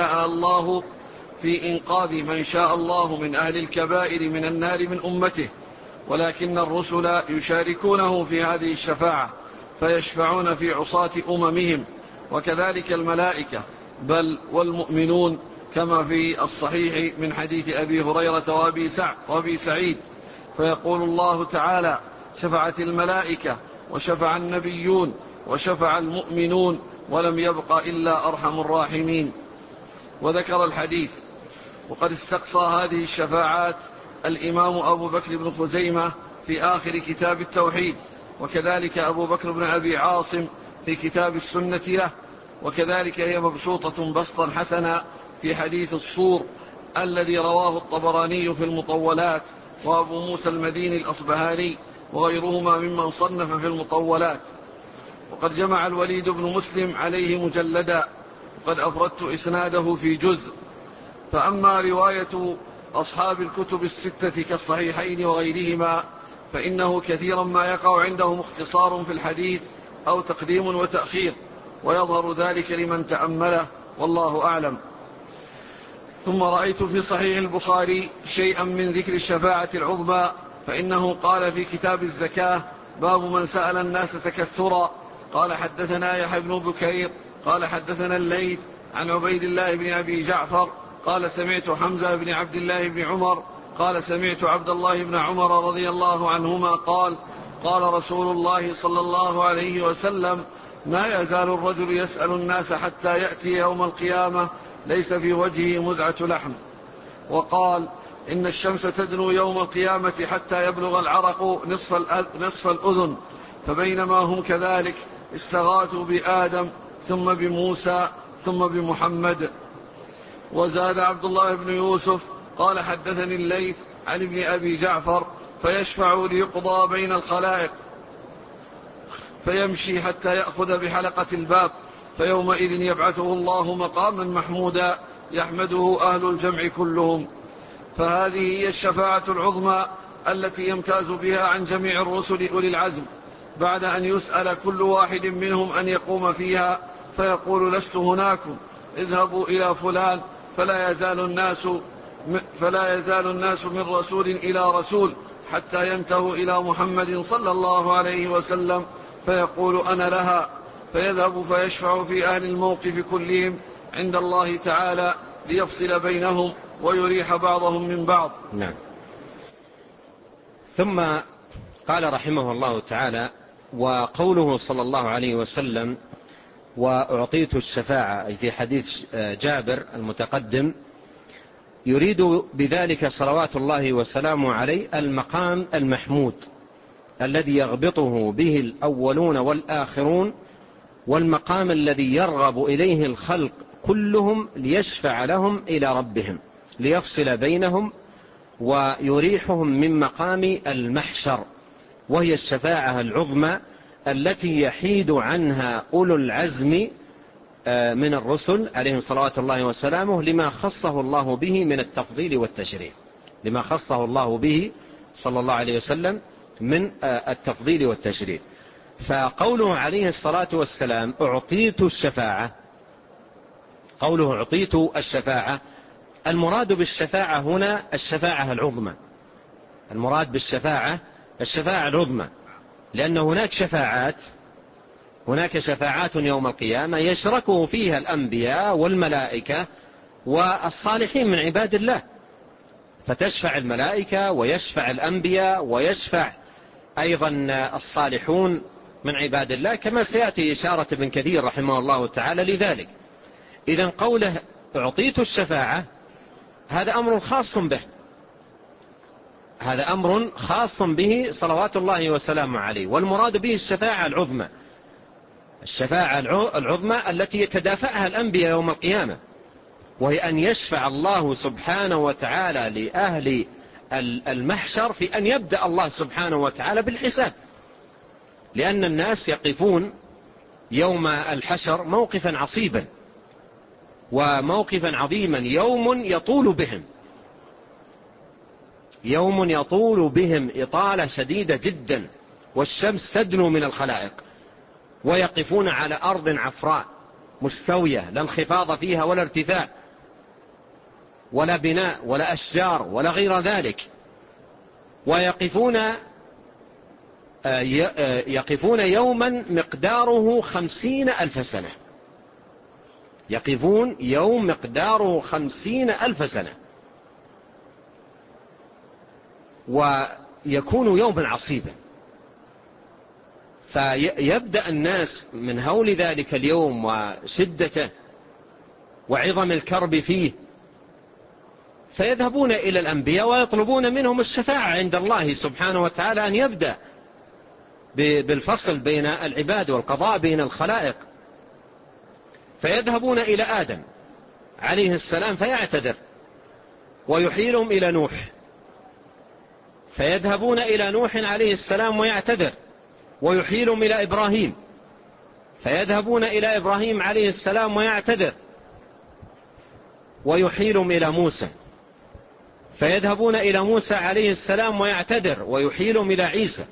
من شاء الله من أهل الكبائر من النار من أمته، ولكن الرسل يشاركونه في هذه الشفاعة فيشفعون في عصاة أممهم، وكذلك الملائكة بل والمؤمنون، كما في الصحيح من حديث أبي هريرة وأبي سعيد. فيقول الله تعالى: شفعت الملائكة وشفع النبيون وشفع المؤمنون ولم يبق إلا أرحم الراحمين. وذكر الحديث. وقد استقصى هذه الشفاعات الإمام أبو بكر بن خزيمة في آخر كتاب التوحيد، وكذلك أبو بكر بن أبي عاصم في كتاب السنة له، وكذلك هي مبسوطة بسطا حسنا في حديث الصور الذي رواه الطبراني في المطولات، وأبو موسى المديني الأصبهاني وغيرهما ممن صنف في المطولات. وقد جمع الوليد بن مسلم عليه مجلدا، وقد أفردت إسناده في جزء. فأما رواية أصحاب الكتب الستة كالصحيحين وغيرهما فإنه كثيرا ما يقع عندهم اختصار في الحديث أو تقديم وتأخير، ويظهر ذلك لمن تأمله، والله أعلم. ثم رأيت في صحيح البخاري شيئا من ذكر الشفاعة العظمى، فإنه قال في كتاب الزكاة: باب من سأل الناس تكثرا. قال: حدثنا يحيى بن بكير قال: حدثنا الليث عن عبيد الله بن أبي جعفر قال: سمعت حمزة بن عبد الله بن عمر قال: سمعت عبد الله بن عمر رضي الله عنهما قال: قال رسول الله صلى الله عليه وسلم: ما يزال الرجل يسأل الناس حتى يأتي يوم القيامة ليس في وجهه مزعة لحم. وقال: إن الشمس تدنو يوم القيامة حتى يبلغ العرق نصف الأذن، فبينما هم كذلك استغاثوا بآدم ثم بموسى ثم بمحمد. وزاد عبد الله بن يوسف قال حدثني الليث عن ابن أبي جعفر فيشفع ليقضى بين الخلائق، فيمشي حتى يأخذ بحلقة الباب، فيومئذ يبعثه الله مقاما محمودا يحمده أهل الجمع كلهم. فهذه هي الشفاعة العظمى التي يمتاز بها عن جميع الرسل أولي العزم، بعد أن يسأل كل واحد منهم أن يقوم فيها فيقول لست هناكم، اذهبوا إلى فلان، فلا يزال الناس من رسول إلى رسول حتى ينتهوا إلى محمد صلى الله عليه وسلم فيقول أنا لها، فيذهب فيشفع في أهل الموقف كلهم عند الله تعالى ليفصل بينهم ويريح بعضهم من بعض. نعم. ثم قال رحمه الله تعالى: وقوله صلى الله عليه وسلم وأعطيت الشفاعة، أي في حديث جابر المتقدم، يريد بذلك صلوات الله وسلامه عليه المقام المحمود الذي يغبطه به الأولون والآخرون، والمقام الذي يرغب إليه الخلق كلهم ليشفع لهم إلى ربهم ليفصل بينهم ويريحهم من مقام المحشر، وهي الشفاعة العظمى التي يحيد عنها أولو العزم من الرسل عليهم صلوات الله وسلامه لما خصه الله به من التفضيل والتشريف، لما خصه الله به صلى الله عليه وسلم من التفضيل والتشريف. فقوله عليه الصلاة والسلام أعطيت الشفاعة، قوله أعطيت الشفاعة، المراد بالشفاعة هنا الشفاعة العظمى، المراد بالشفاعة الشفاعة العظمى، لأن هناك شفاعات يوم القيامة يشركه فيها الأنبياء والملائكة والصالحين من عباد الله، فتشفع الملائكة ويشفع الأنبياء ويشفع أيضا الصالحون من عباد الله، كما سيأتي إشارة ابن كثير رحمه الله تعالى لذلك. إذن قوله أعطيت الشفاعة هذا أمر خاص به، هذا أمر خاص به صلوات الله وسلامه عليه، والمراد به الشفاعة العظمى، الشفاعة العظمى التي يتدافعها الأنبياء يوم القيامة، وهي أن يشفع الله سبحانه وتعالى لأهل المحشر في أن يبدأ الله سبحانه وتعالى بالحساب، لأن الناس يقفون يوم الحشر موقفا عصيبا وموقفا عظيما، يوم يطول بهم إطالة شديدة جدا، والشمس تدنو من الخلائق، ويقفون على أرض عفراء مستوية لا انخفاض فيها ولا ارتفاع ولا بناء ولا أشجار ولا غير ذلك، ويقفون يوما مقداره 50,000 سنة، يقفون يوم مقداره 50,000 سنة، ويكون يوما عصيبا. فيبدأ الناس من هول ذلك اليوم وشدته وعظم الكرب فيه، فيذهبون إلى الأنبياء ويطلبون منهم الشفاعة عند الله سبحانه وتعالى أن يبدأ بالفصل بين العباد والقضاء بين الخلائق، فيذهبون إلى آدم عليه السلام فيعتذر، ويحيلهم إلى نوح، فيذهبون إلى نوح عليه السلام ويعتذر، ويحيلهم إلى إبراهيم، فيذهبون إلى إبراهيم عليه السلام ويعتذر، ويحيلهم إلى موسى، فيذهبون إلى موسى عليه السلام ويعتذر، ويحيلهم إلى عيسى،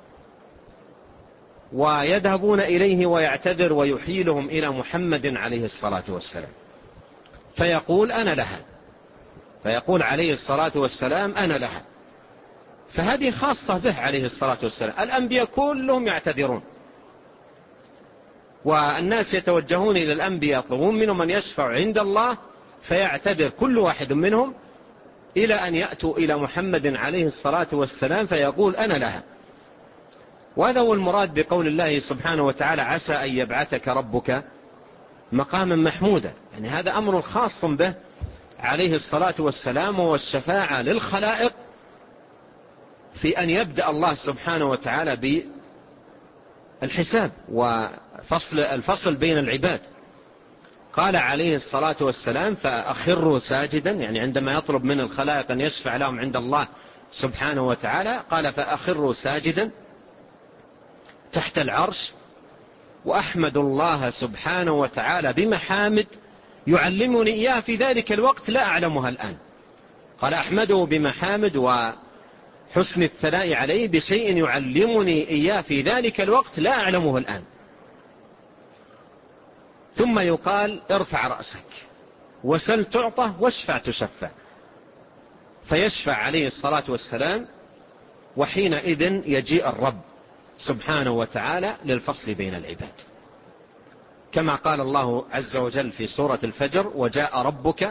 ويذهبون إليه ويعتذر ويحيلهم إلى محمد عليه الصلاة والسلام، فيقول أنا لها، فيقول عليه الصلاة والسلام أنا لها. فهذه خاصة به عليه الصلاة والسلام، الأنبياء كلهم يعتذرون، والناس يتوجهون إلى الأنبياء يطلبون منهم أن يشفعوا عند الله، فيعتذر كل واحد منهم إلى أن يأتوا إلى محمد عليه الصلاة والسلام فيقول أنا لها. وهذا هو المراد بقول الله سبحانه وتعالى عسى أن يبعثك ربك مقاما محمودا، يعني هذا أمر خاص به عليه الصلاة والسلام والشفاعة للخلائق في أن يبدأ الله سبحانه وتعالى بالحساب والفصل بين العباد. قال عليه الصلاة والسلام: فأخروا ساجدا، يعني عندما يطلب من الخلائق أن يشفع لهم عند الله سبحانه وتعالى قال: فأخروا ساجدا تحت العرش، وأحمد الله سبحانه وتعالى بمحامد يعلمني إياه في ذلك الوقت لا أعلمها الآن. قال: أحمده بمحامد وحسن الثناء عليه بشيء يعلمني إياه في ذلك الوقت لا أعلمه الآن. ثم يقال: ارفع رأسك وسل تعطى واشفع تشفع، فيشفع عليه الصلاة والسلام، وحينئذ يجيء الرب سبحانه وتعالى للفصل بين العباد، كما قال الله عز وجل في سورة الفجر: وجاء ربك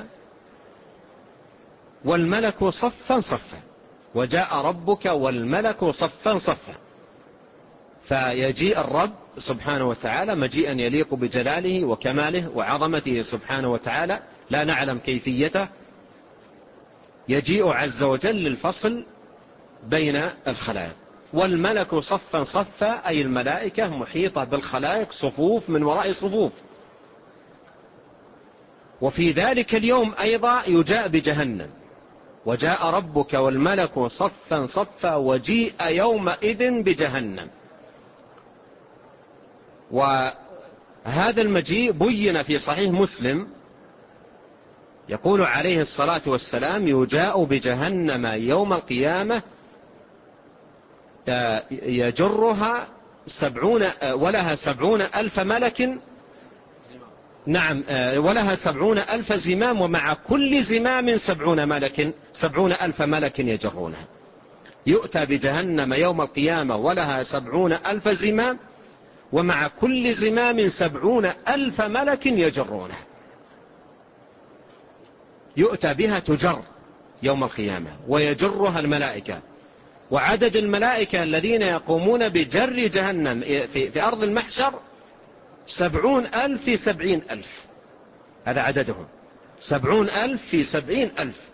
والملك صفا صفا. وجاء ربك والملك صفا صفا، فيجيء الرب سبحانه وتعالى مجيئا يليق بجلاله وكماله وعظمته سبحانه وتعالى لا نعلم كيفيته. يجيء عز وجل للفصل بين الخلائق، والملك صفا صفا، أي الملائكة محيطة بالخلائق صفوف من وراء صفوف. وفي ذلك اليوم أيضا يجاء بجهنم: وجاء ربك والملك صفا صفا وجيء يومئذ بجهنم. وهذا المجيء بين في صحيح مسلم، يقول عليه الصلاة والسلام: يجاء بجهنم يوم القيامة يجرها 70 ولها 70,000 ملك. نعم، ولها 70,000 زمام، ومع كل زمام 70,000 ملك يجرونها. يؤتى بجهنم يوم القيامة ولها 70,000 زمام، ومع كل زمام 70,000 ملك يجرونها. يؤتى بها تجر يوم القيامة ويجرها الملائكة، وعدد الملائكة الذين يقومون بجر جهنم في أرض المحشر 70,000 في 70,000، هذا عددهم 70,000 في 70,000.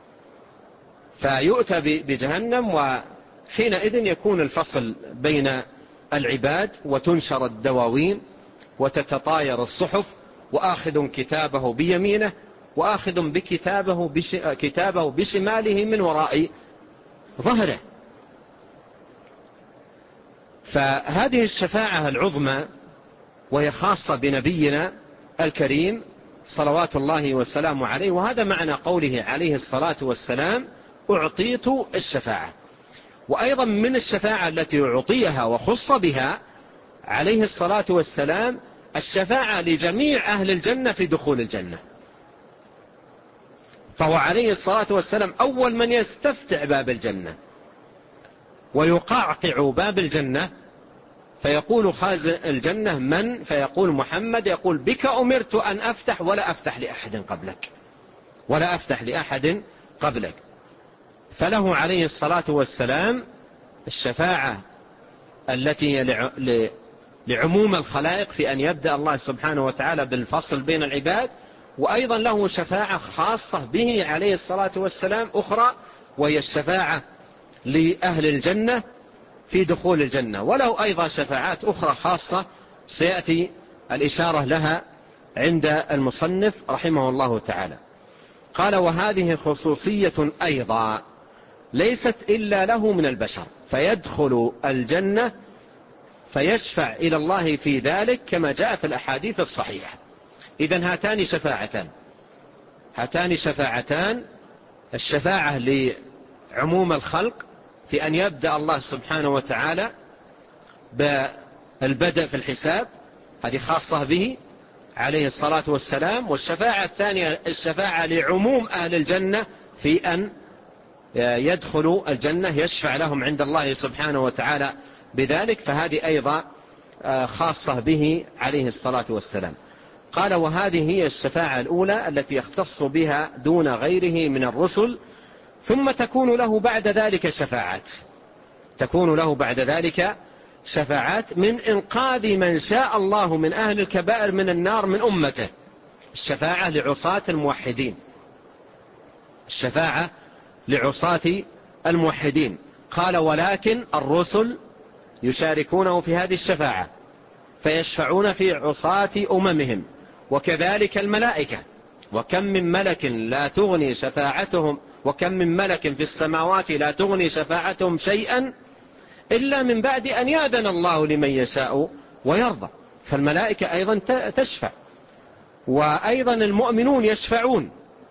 فيؤتى بجهنم، وحينئذ يكون الفصل بين العباد، وتنشر الدواوين وتتطاير الصحف، وآخذ كتابه بيمينه وآخذ كتابه بشماله من وراء ظهره. فهذه الشفاعة العظمى، وهي خاصة بنبينا الكريم صلوات الله وسلامه عليه، وهذا معنى قوله عليه الصلاة والسلام: أعطيت الشفاعة. وأيضا من الشفاعة التي أعطيها وخص بها عليه الصلاة والسلام الشفاعة لجميع أهل الجنة في دخول الجنة. فهو عليه الصلاة والسلام أول من يستفتح باب الجنة ويقعقع باب الجنة، فيقول خازن الجنة: من؟ فيقول: محمد. يقول: بك أمرت أن أفتح ولا أفتح لأحد قبلك، ولا أفتح لأحد قبلك. فله عليه الصلاة والسلام الشفاعة التي لعموم الخلائق في أن يبدأ الله سبحانه وتعالى بالفصل بين العباد، وأيضا له شفاعة خاصة به عليه الصلاة والسلام أخرى، وهي الشفاعة لأهل الجنة في دخول الجنة. وله أيضا شفاعات أخرى خاصة سيأتي الإشارة لها عند المصنف رحمه الله تعالى. قال: وهذه خصوصية أيضا ليست إلا له من البشر، فيدخل الجنة فيشفع إلى الله في ذلك كما جاء في الأحاديث الصحيحة. إذن هاتان شفاعتان: الشفاعة لعموم الخلق في أن يبدأ الله سبحانه وتعالى بالبدء في الحساب، هذه خاصة به عليه الصلاة والسلام. والشفاعة الثانية الشفاعة لعموم أهل الجنة في أن يدخلوا الجنة، يشفع لهم عند الله سبحانه وتعالى بذلك، فهذه أيضا خاصة به عليه الصلاة والسلام. قال: وهذه هي الشفاعة الأولى التي يختص بها دون غيره من الرسل، ثم تكون له بعد ذلك شفاعات من إنقاذ من شاء الله من أهل الكبائر من النار من أمته، الشفاعة لعصاة الموحدين، الشفاعة لعصاة الموحدين. قال ولكن الرسل يشاركونه في هذه الشفاعة فيشفعون في عصاة أممهم، وكذلك الملائكة. وكم من ملك لا تغني شفاعتهم، وكم من ملك في السماوات لا تغني شفاعتهم شيئا إلا من بعد أن يأذن الله لمن يشاء ويرضى. فالملائكة أيضا تشفع، وأيضا المؤمنون يشفعون.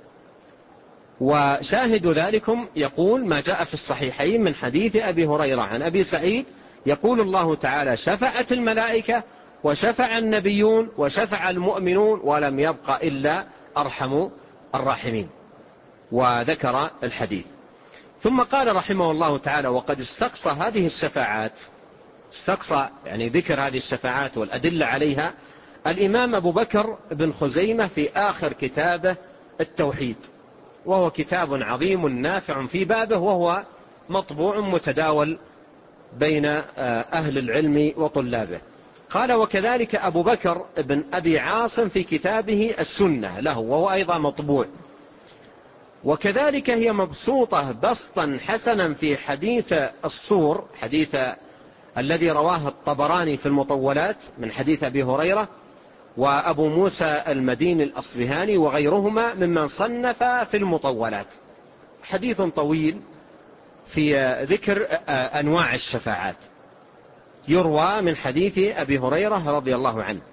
وشاهد ذلكم يقول ما جاء في الصحيحين من حديث أبي هريرة عن أبي سعيد، يقول الله تعالى شفعت الملائكة وشفع النبيون وشفع المؤمنون ولم يبق إلا أرحم الراحمين، وذكر الحديث. ثم قال رحمه الله تعالى وقد استقصى هذه الشفاعات، استقصى يعني ذكر هذه الشفاعات والأدلة عليها الإمام أبو بكر بن خزيمة في آخر كتابه التوحيد، وهو كتاب عظيم نافع في بابه، وهو مطبوع متداول بين أهل العلم وطلابه. قال وكذلك أبو بكر بن أبي عاصم في كتابه السنة له، وهو أيضا مطبوع. وكذلك هي مبسوطة بسطا حسنا في حديث الصور، حديث الذي رواه الطبراني في المطولات من حديث أبي هريرة، وأبو موسى المديني الأصبهاني وغيرهما ممن صنف في المطولات. حديث طويل في ذكر أنواع الشفاعات، يروى من حديث أبي هريرة رضي الله عنه.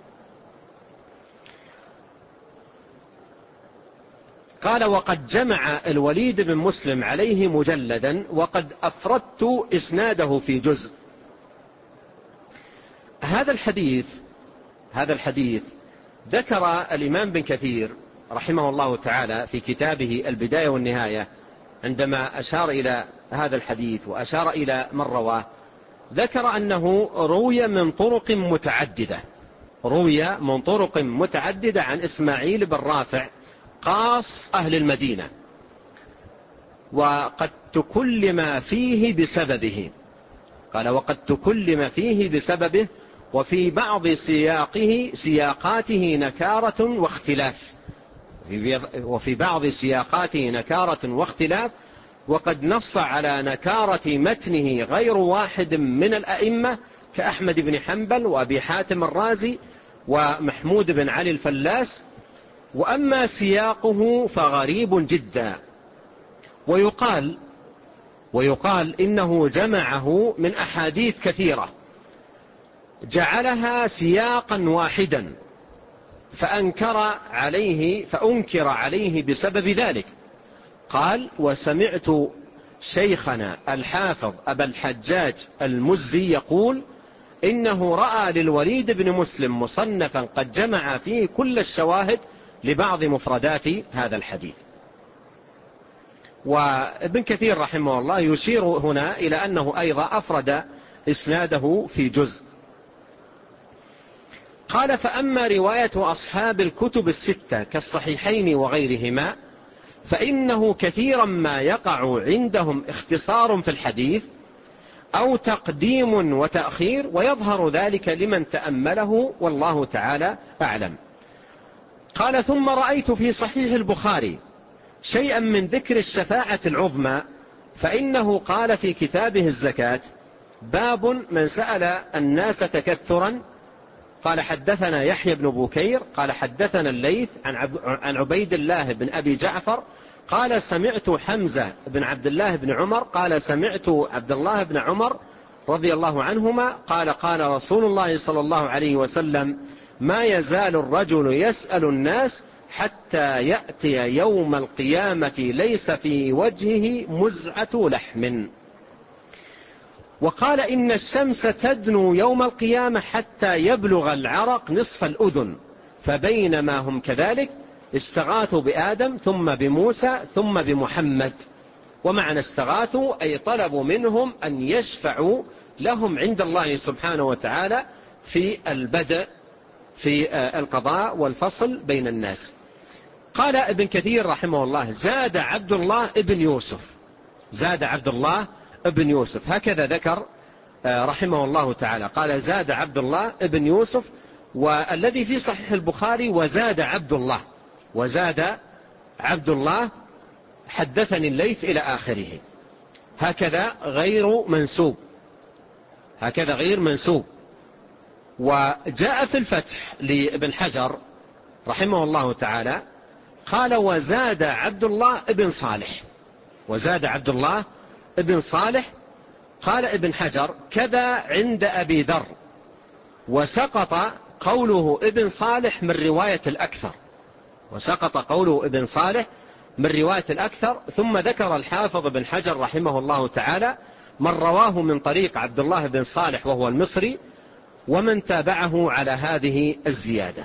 قال وقد جمع الوليد بن مسلم عليه مجلدا وقد أفردت إسناده في جزء. هذا الحديث ذكر الإمام بن كثير رحمه الله تعالى في كتابه البداية والنهاية، عندما أشار إلى هذا الحديث وأشار إلى من رواه، ذكر أنه روي من طرق متعددة عن إسماعيل بن رافع قاص أهل المدينة، وقد تكلم فيه بسببه. قال وقد تكلم فيه بسببه وفي بعض سياقاته نكارة واختلاف، وقد نص على نكارة متنه غير واحد من الأئمة كأحمد بن حنبل وأبي حاتم الرازي ومحمود بن علي الفلاس. وأما سياقه فغريب جدا، ويقال إنه جمعه من أحاديث كثيرة جعلها سياقا واحدا فأنكر عليه بسبب ذلك. قال وسمعت شيخنا الحافظ أبا الحجاج المزي يقول إنه رأى للوليد بن مسلم مصنفا قد جمع فيه كل الشواهد لبعض مفردات هذا الحديث. وابن كثير رحمه الله يشير هنا إلى أنه أيضا أفرد إسناده في جزء. قال فأما رواية أصحاب الكتب الستة كالصحيحين وغيرهما فإنه كثيرا ما يقع عندهم اختصار في الحديث أو تقديم وتأخير، ويظهر ذلك لمن تأمله والله تعالى أعلم. قال ثم رأيت في صحيح البخاري شيئا من ذكر الشفاعة العظمى، فإنه قال في كتابه الزكاة باب من سأل الناس تكثرا. قال حدثنا يحيى بن بكير قال حدثنا الليث عن عبيد الله بن أبي جعفر قال سمعت حمزة بن عبد الله بن عمر قال سمعت عبد الله بن عمر رضي الله عنهما قال قال رسول الله صلى الله عليه وسلم ما يزال الرجل يسأل الناس حتى يأتي يوم القيامة ليس في وجهه مزعة لحم. وقال إن الشمس تدنو يوم القيامة حتى يبلغ العرق نصف الأذن، فبينما هم كذلك استغاثوا بآدم ثم بموسى ثم بمحمد. ومعنى استغاثوا أي طلبوا منهم أن يشفعوا لهم عند الله سبحانه وتعالى في البدء في القضاء والفصل بين الناس. قال ابن كثير رحمه الله زاد عبد الله ابن يوسف هكذا ذكر رحمه الله تعالى، قال زاد عبد الله ابن يوسف، والذي في صحيح البخاري وزاد عبد الله حدثني الليث إلى آخره. هكذا غير منسوب، هكذا غير منسوب. وجاء في الفتح لابن حجر رحمه الله تعالى قال وزاد عبد الله ابن صالح، وزاد عبد الله ابن صالح. قال ابن حجر كذا عند أبي ذر، وسقط قوله ابن صالح من رواية الأكثر، وسقط قوله ابن صالح من رواية الأكثر. ثم ذكر الحافظ ابن حجر رحمه الله تعالى من رواه من طريق عبد الله بن صالح وهو المصري ومن تابعه على هذه الزيادة.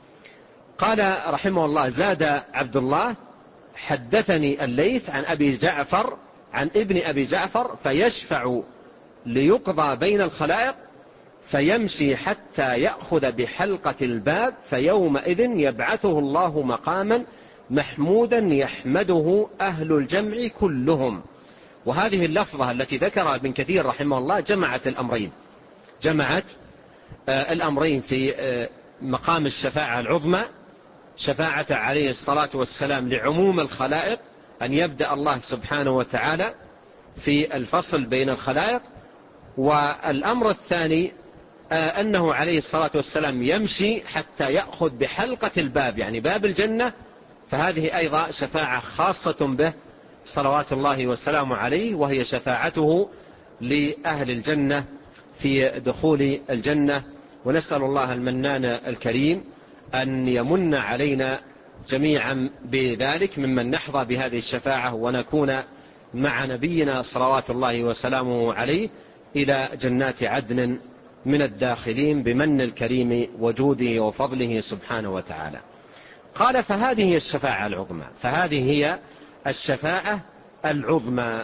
قال رحمه الله زاد عبد الله حدثني الليث عن أبي جعفر عن ابن أبي جعفر فيشفع ليقضى بين الخلائق فيمشي حتى يأخذ بحلقة الباب فيومئذ يبعثه الله مقاما محمودا يحمده أهل الجمع كلهم. وهذه اللفظة التي ذكرها ابن كثير رحمه الله جمعت الأمرين، جمعت الأمرين في مقام الشفاعة العظمى، شفاعة عليه الصلاة والسلام لعموم الخلائق، أن يبدأ الله سبحانه وتعالى في الفصل بين الخلائق. والأمر الثاني أنه عليه الصلاة والسلام يمشي حتى يأخذ بحلقة الباب، يعني باب الجنة، فهذه أيضا شفاعة خاصة به صلوات الله وسلامه عليه، وهي شفاعته لأهل الجنة في دخول الجنة. ونسأل الله المنان الكريم أن يمن علينا جميعا بذلك ممن نحظى بهذه الشفاعة ونكون مع نبينا صلوات الله وسلامه عليه إلى جنات عدن من الداخلين بمن الكريم وجوده وفضله سبحانه وتعالى. قال فهذه هي الشفاعة العظمى، فهذه هي الشفاعة العظمى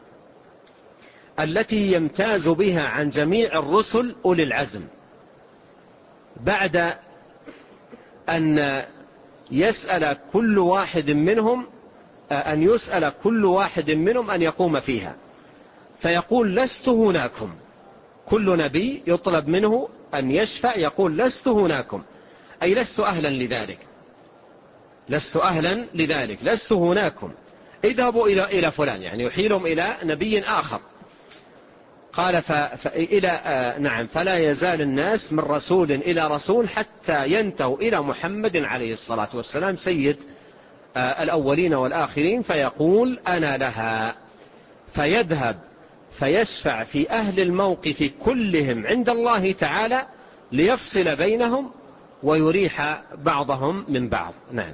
التي يمتاز بها عن جميع الرسل أولي العزم بعد أن يسأل كل واحد منهم أن يقوم فيها فيقول لست هناكم. كل نبي يطلب منه أن يشفع يقول لست هناكم، أي لست أهلا لذلك، لست أهلا لذلك، لست هناكم، اذهبوا إلى فلان، يعني يحيلهم إلى نبي آخر. قال فلا يزال الناس من رسول إلى رسول حتى ينتهوا إلى محمد عليه الصلاة والسلام سيد الأولين والآخرين، فيقول أنا لها، فيذهب فيشفع في أهل الموقف كلهم عند الله تعالى ليفصل بينهم ويريح بعضهم من بعض. نعم.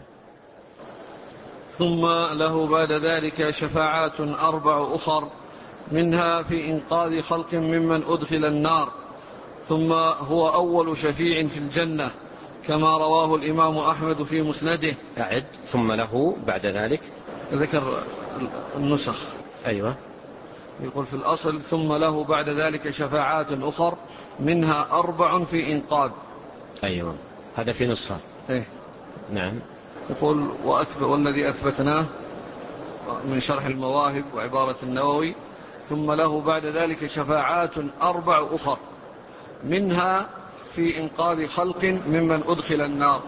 ثم له بعد ذلك شفاعات 4 أخر، منها في إنقاذ خلق ممن أدخل النار، ثم هو أول شفيع في الجنة كما رواه الإمام أحمد في مسنده. أعد ثم له بعد ذلك، ذكر النسخ. أيوة، يقول في الأصل ثم له بعد ذلك شفاعات أخر منها 4 في إنقاذ. أيوة، هذا في نسخة. إيه؟ نعم. يقول والذي أثبتناه من شرح المواهب وعبارة النووي ثم له بعد ذلك شفاعات 4 أخر منها في إنقاذ خلق ممن أدخل النار.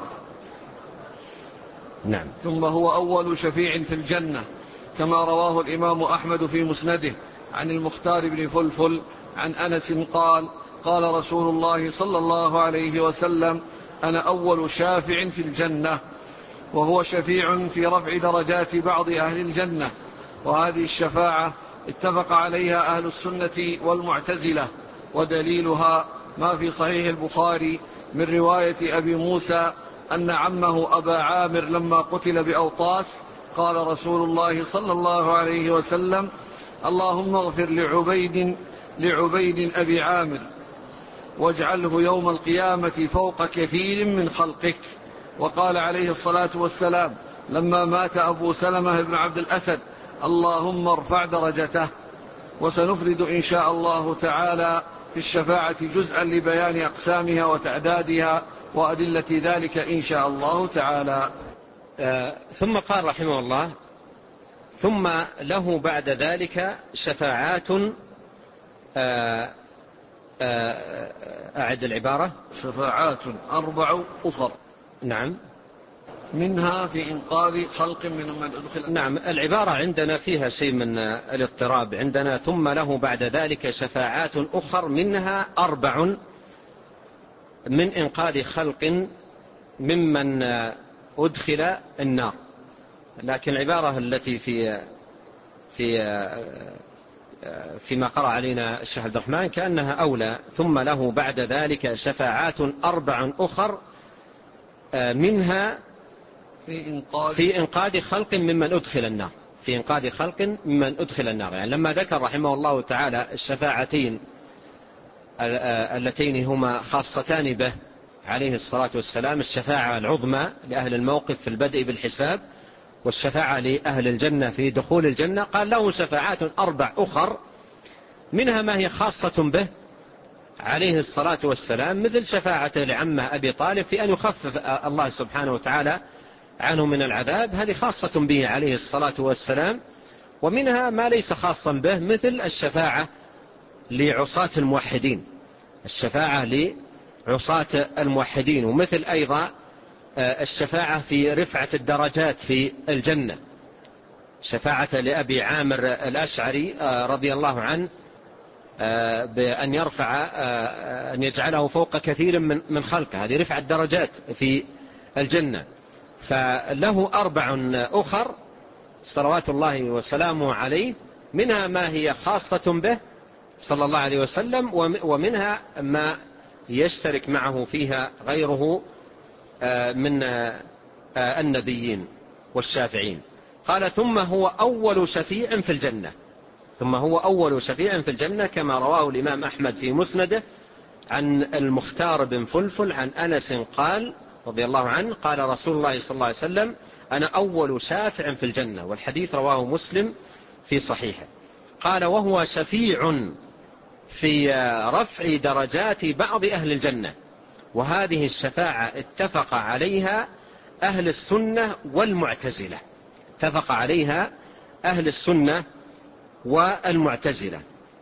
نعم. ثم هو أول شفيع في الجنة كما رواه الإمام أحمد في مسنده عن المختار بن فلفل عن أنس قال قال رسول الله صلى الله عليه وسلم أنا أول شافع في الجنة، وهو شفيع في رفع درجات بعض أهل الجنة. وهذه الشفاعة اتفق عليها أهل السنة والمعتزلة، ودليلها ما في صحيح البخاري من رواية أبي موسى أن عمه أبا عامر لما قتل بأوطاس قال رسول الله صلى الله عليه وسلم اللهم اغفر لعبيد أبي عامر واجعله يوم القيامة فوق كثير من خلقك. وقال عليه الصلاة والسلام لما مات أبو سلمة بن عبد الأسد اللهم ارفع درجته. وسنفرد إن شاء الله تعالى في الشفاعة جزءا لبيان أقسامها وتعدادها وأدلة ذلك إن شاء الله تعالى. ثم قال رحمه الله ثم له بعد ذلك شفاعات أعد العبارة شفاعات 4 أخر. نعم. منها في إنقاذ خلق من أدخل. نعم، العبارة عندنا فيها شيء من الاضطراب. عندنا ثم له بعد ذلك شفاعات أخر منها 4 من إنقاذ خلق ممن أدخل النار. لكن العبارة التي فيما قرأ علينا الشيخ عبد الرحمن كأنها أولى. ثم له بعد ذلك شفاعات 4 أخر منها في إنقاذ خلق ممن أدخل النار. في إنقاذ خلق ممن أدخل النار. يعني لما ذكر رحمه الله تعالى الشفاعتين اللتين هما خاصتان به عليه الصلاة والسلام، الشفاعة العظمى لأهل الموقف في البدء بالحساب، والشفاعة لأهل الجنة في دخول الجنة، قال له شفاعات 4 أخر منها ما هي خاصة به عليه الصلاة والسلام، مثل شفاعة لعمه أبي طالب في أن يخفف الله سبحانه وتعالى عنه من العذاب، هذه خاصة به عليه الصلاة والسلام. ومنها ما ليس خاصا به، مثل الشفاعة لعصاة الموحدين، الشفاعة لعصاة الموحدين، ومثل أيضا الشفاعة في رفعة الدرجات في الجنة، شفاعة لأبي عامر الأشعري رضي الله عنه بأن يرفع أن يجعله فوق كثير من خلقه، هذه رفعة درجات في الجنة. فله 4 أخر صلوات الله وسلامه عليه، منها ما هي خاصة به صلى الله عليه وسلم، ومنها ما يشترك معه فيها غيره من النبيين والشافعين. قال ثم هو أول شفيع في الجنة. ثم هو أول شفيع في الجنة كما رواه الإمام أحمد في مسنده عن المختار بن فلفل عن أنس قال رضي الله عنه قال رسول الله صلى الله عليه وسلم أنا أول شافع في الجنة، والحديث رواه مسلم في صحيحه. قال وهو شفيع في رفع درجات بعض أهل الجنة، وهذه الشفاعة اتفق عليها أهل السنة والمعتزلة، اتفق عليها أهل السنة والمعتزلة،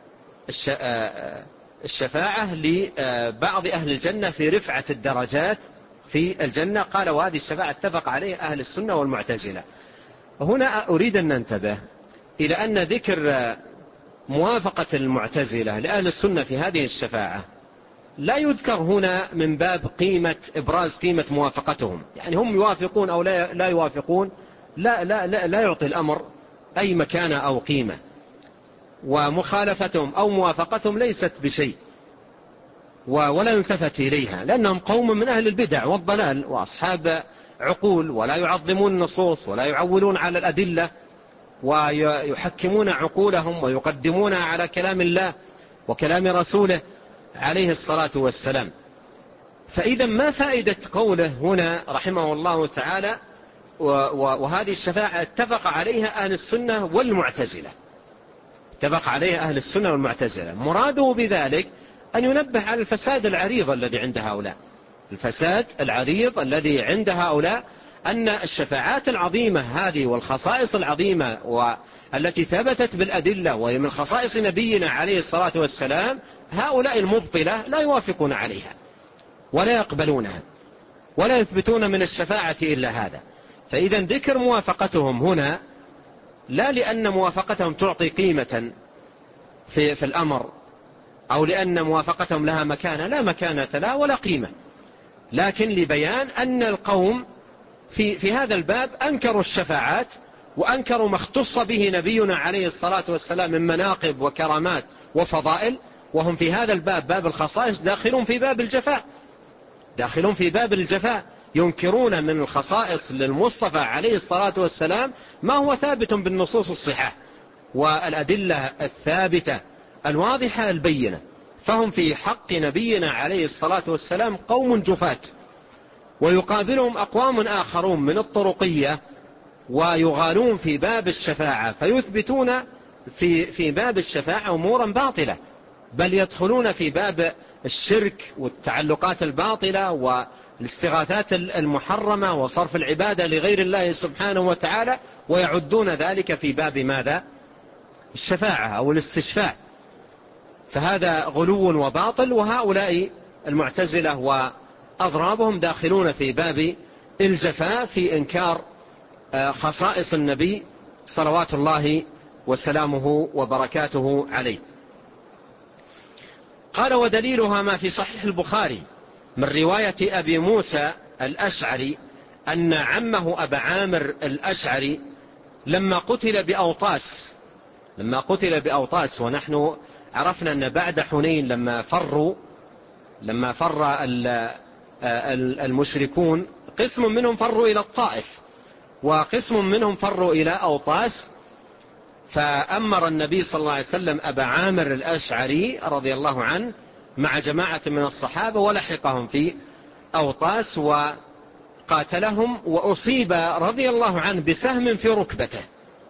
الشفاعة لبعض أهل الجنة في رفعة الدرجات في الجنة. قال وهذه الشفاعة اتفق عليها أهل السنة والمعتزلة. هنا أريد أن ننتبه إلى أن ذكر موافقة المعتزلة لأهل السنة في هذه الشفاعة لا يذكر هنا من باب إبراز قيمة موافقتهم، يعني هم يوافقون أو لا يوافقون، لا يعطي الأمر أي مكانة أو قيمة، ومخالفتهم أو موافقتهم ليست بشيء ولا يلتفت إليها، لأنهم قوم من أهل البدع والضلال وأصحاب عقول، ولا يعظمون النصوص ولا يعولون على الأدلة، ويحكمون عقولهم ويقدمونها على كلام الله وكلام رسوله عليه الصلاة والسلام. فإذا ما فائدة قوله هنا رحمه الله تعالى وهذه الشفاعة اتفق عليها أهل السنة والمعتزلة، اتفق عليها أهل السنة والمعتزلة، مراده بذلك أن ينبه على الفساد العريض الذي عند هؤلاء، الفساد العريض الذي عند هؤلاء، أن الشفاعات العظيمة هذه والخصائص العظيمة والتي ثبتت بالأدلة وهي من خصائص نبينا عليه الصلاة والسلام، هؤلاء المبطلة لا يوافقون عليها ولا يقبلونها ولا يثبتون من الشفاعة إلا هذا. فإذا ذكر موافقتهم هنا لا لأن موافقتهم تعطي قيمة في الأمر أو لأن موافقتهم لها مكانة، لا مكانة لا ولا قيمة، لكن لبيان أن القوم في هذا الباب أنكروا الشفاعات وأنكروا ما اختص به نبينا عليه الصلاة والسلام من مناقب وكرامات وفضائل، وهم في هذا الباب باب الخصائص داخلون في باب الجفاء، داخلون في باب الجفاء، ينكرون من الخصائص للمصطفى عليه الصلاة والسلام ما هو ثابت بالنصوص الصحاح والأدلة الثابتة الواضحة البينة. فهم في حق نبينا عليه الصلاة والسلام قوم جفاة، ويقابلهم أقوام آخرون من الطرقية ويغالون في باب الشفاعة، فيثبتون في باب الشفاعة أمورا باطلة، بل يدخلون في باب الشرك والتعلقات الباطلة والاستغاثات المحرمة وصرف العبادة لغير الله سبحانه وتعالى، ويعدون ذلك في باب ماذا؟ الشفاعة أو الاستشفاء. فهذا غلو وباطل، وهؤلاء المعتزلة وأضرابهم داخلون في باب الجفاء في إنكار خصائص النبي صلوات الله وسلامه وبركاته عليه. قال: ودليلها ما في صحيح البخاري من رواية أبي موسى الأشعري أن عمه أبا عامر الأشعري لما قتل بأوطاس، ونحن عرفنا أن بعد حنين لما فر المشركون، قسم منهم فروا إلى الطائف وقسم منهم فروا إلى أوطاس، فأمر النبي صلى الله عليه وسلم أبا عامر الأشعري رضي الله عنه مع جماعة من الصحابة ولحقهم في أوطاس وقاتلهم، وأصيب رضي الله عنه بسهم في ركبته.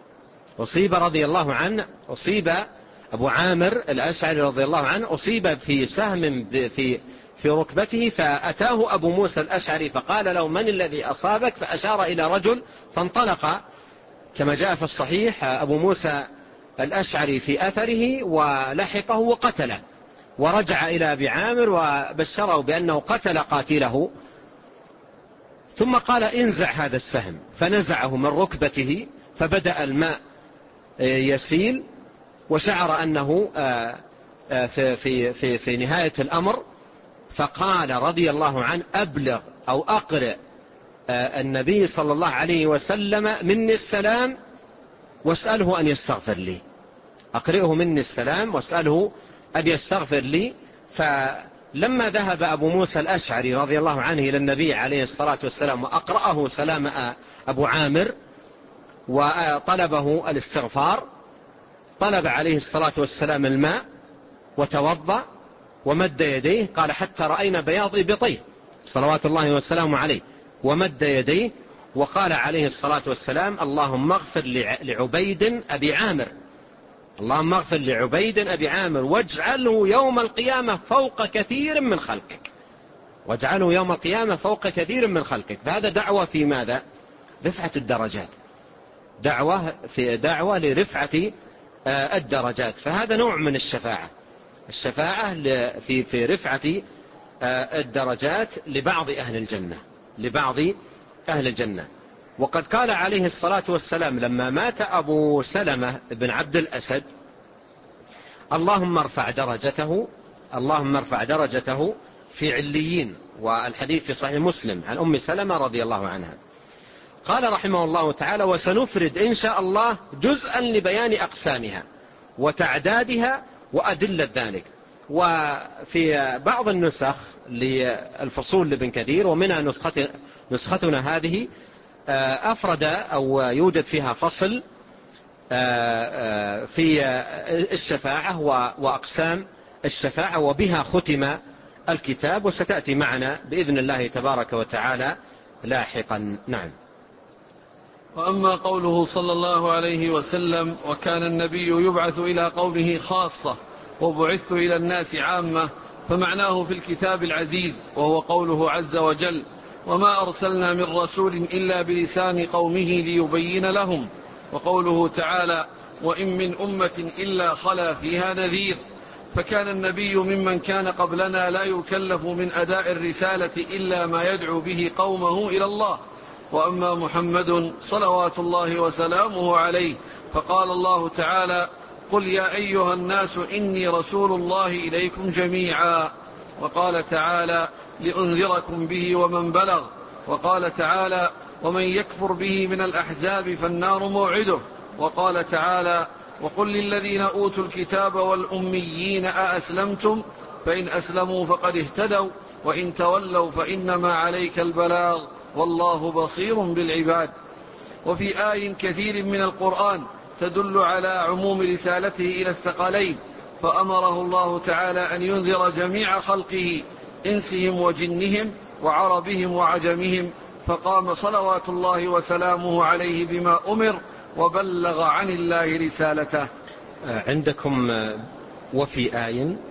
أصيب أبو عامر الأشعري رضي الله عنه أصيب في سهم في ركبته، فأتاه أبو موسى الأشعري فقال له: من الذي أصابك؟ فأشار إلى رجل فانطلق كما جاء في الصحيح أبو موسى الأشعري في أثره ولحقه وقتله، ورجع إلى أبي عامر وبشره بأنه قتل قاتله، ثم قال: انزع هذا السهم، فنزعه من ركبته فبدأ الماء يسيل، وشعر أنه في نهاية الأمر، فقال رضي الله عنه: أبلغ أو أقرئ النبي صلى الله عليه وسلم مني السلام واسأله أن يستغفر لي. أقرئه مني السلام واسأله أن يستغفر لي. فلما ذهب أبو موسى الأشعري رضي الله عنه إلى النبي عليه الصلاة والسلام وأقرأه سلام أبو عامر وطلبه الاستغفار، طلب عليه الصلاة والسلام الماء وتوضأ ومد يديه، قال: حتى رأينا بياض إبطيه صلوات الله وسلامه عليه، ومد يديه وقال عليه الصلاة والسلام: اللهم اغفر لعبيد أبي عامر، اللهم اغفر لعبيد أبي عامر واجعله يوم القيامة فوق كثير من خلقك، واجعله يوم القيامة فوق كثير من خلقك. فهذا دعوة في ماذا؟ رفعة الدرجات، دعوة لرفعة الدرجات. فهذا نوع من الشفاعة في رفعة الدرجات لبعض أهل الجنة. وقد قال عليه الصلاة والسلام لما مات أبو سلمة بن عبد الأسد: اللهم ارفع درجته في عليين. والحديث في صحيح مسلم عن أم سلمة رضي الله عنها. قال رحمه الله تعالى: وسنفرد إن شاء الله جزءا لبيان أقسامها وتعدادها وأدلة ذلك. وفي بعض النسخ للفصول لابن كثير ومنها نسختنا هذه أفرد أو يوجد فيها فصل في الشفاعة وأقسام الشفاعة، وبها ختم الكتاب، وستأتي معنا بإذن الله تبارك وتعالى لاحقا. نعم. وأما قوله صلى الله عليه وسلم: وكان النبي يبعث إلى قومه خاصة وبعثت إلى الناس عامة، فمعناه في الكتاب العزيز، وهو قوله عز وجل: وما أرسلنا من رسول إلا بلسان قومه ليبين لهم، وقوله تعالى: وإن من أمة إلا خلا فيها نذير. فكان النبي ممن كان قبلنا لا يكلف من أداء الرسالة إلا ما يدعو به قومه إلى الله. وأما محمد صلوات الله وسلامه عليه فقال الله تعالى: قل يا أيها الناس إني رسول الله إليكم جميعا. وقال تعالى: لأنذركم به ومن بلغ. وقال تعالى: ومن يكفر به من الأحزاب فالنار موعده. وقال تعالى: وقل للذين أوتوا الكتاب والأميين أأسلمتم؟ فإن أسلموا فقد اهتدوا، وإن تولوا فإنما عليك البلاغ والله بصير بالعباد. وفي آي كثير من القرآن تدل على عموم رسالته إلى الثقلين، فأمره الله تعالى أن ينذر جميع خلقه إنسهم وجنهم وعربهم وعجمهم، فقام صلوات الله وسلامه عليه بما أمر وبلغ عن الله رسالته. عندكم وفي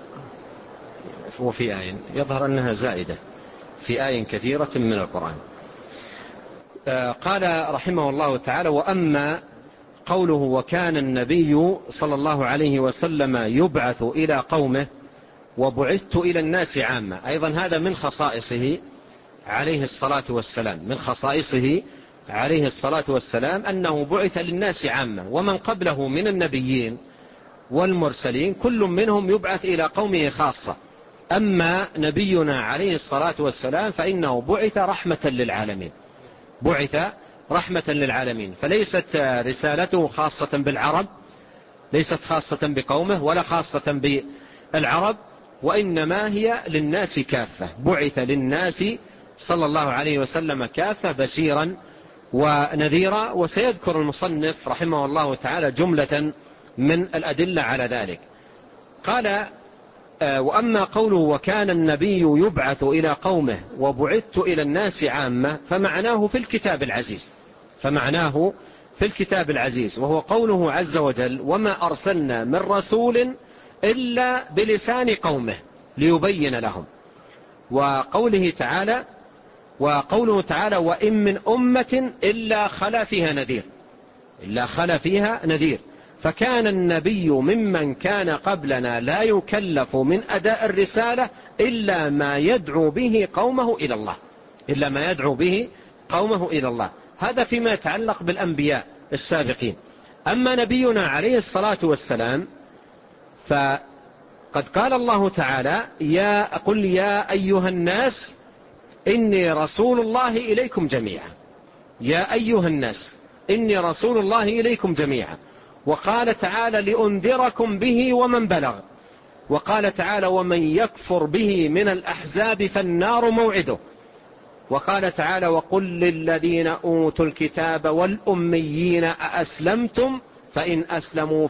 آي يظهر أنها زائدة في آي كثيرة من القرآن. قال رحمه الله تعالى: وأما قوله وكان النبي صلى الله عليه وسلم يبعث إلى قومه وبعثت إلى الناس عامة، أيضا هذا من خصائصه عليه الصلاة والسلام، من خصائصه عليه الصلاة والسلام أنه بعث للناس عامة، ومن قبله من النبيين والمرسلين كل منهم يبعث إلى قومه خاصة. أما نبينا عليه الصلاة والسلام فإنه بعث رحمة للعالمين، بعث رحمة للعالمين، فليست رسالته خاصة بالعرب، ليست خاصة بقومه ولا خاصة بالعرب، وإنما هي للناس كافة، بعث للناس صلى الله عليه وسلم كافة بشيرا ونذيرا. وسيذكر المصنف رحمه الله تعالى جملة من الأدلة على ذلك. قال: وأما قوله وكان النبي يبعث إلى قومه وبعثت إلى الناس عامة، فمعناه في الكتاب العزيز، فمعناه في الكتاب العزيز، وهو قوله عز وجل: وما أرسلنا من رسول إلا بلسان قومه ليبين لهم. وقوله تعالى وإن من أمة إلا خلا فيها نذير، إلا خلا فيها نذير. فكان النبي ممن كان قبلنا لا يكلف من أداء الرسالة إلا ما يدعو به قومه إلى الله، إلا ما يدعو به قومه إلى الله. هذا فيما يتعلق بالأنبياء السابقين. أما نبينا عليه الصلاة والسلام فقد قال الله تعالى: قل يا أيها الناس إني رسول الله إليكم جميعا، يا أيها الناس إني رسول الله إليكم جميعا. وقال تعالى: لأنذركم به ومن بلغ. وقال تعالى: ومن يكفر به من الأحزاب فالنار موعده. وقال تعالى: وقل للذين أوتوا الكتاب والأميين أأسلمتم فإن أسلموا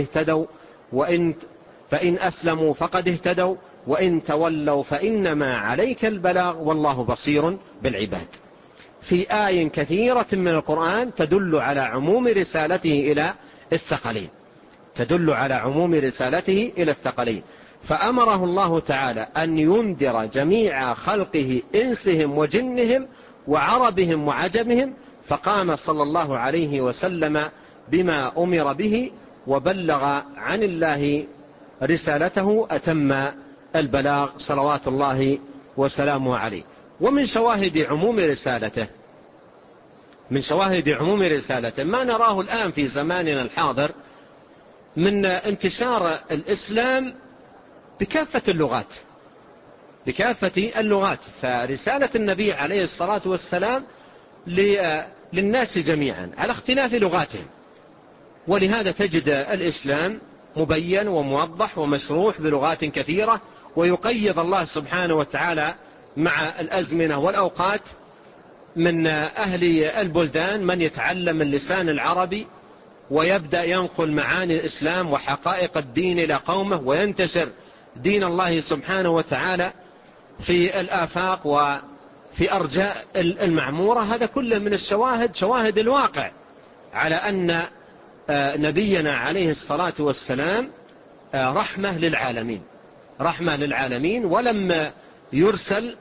فقد اهتدوا وإن تولوا فإنما عليك البلاغ والله بصير بالعباد. في آي كثيرة من القرآن تدل على عموم رسالته إلى الثقلين، تدل على عموم رسالته إلى الثقلين. فأمره الله تعالى أن ينذر جميع خلقه إنسهم وجنهم وعربهم وعجمهم، فقام صلى الله عليه وسلم بما أمر به وبلغ عن الله رسالته أتم البلاغ صلوات الله وسلامه عليه. ومن شواهد عموم رسالته، من شواهد عموم رسالته ما نراه الآن في زماننا الحاضر من انتشار الإسلام بكافة اللغات، بكافة اللغات. فرسالة النبي عليه الصلاة والسلام للناس جميعا على اختلاف لغاتهم، ولهذا تجد الإسلام مبين وموضح ومشروح بلغات كثيرة، ويقيض الله سبحانه وتعالى مع الأزمنة والأوقات من أهل البلدان من يتعلم اللسان العربي ويبدأ ينقل معاني الإسلام وحقائق الدين إلى قومه، وينتشر دين الله سبحانه وتعالى في الآفاق وفي أرجاء المعمورة. هذا كله من الشواهد، شواهد الواقع على أن نبينا عليه الصلاة والسلام رحمة للعالمين، رحمة للعالمين، ولم يرسل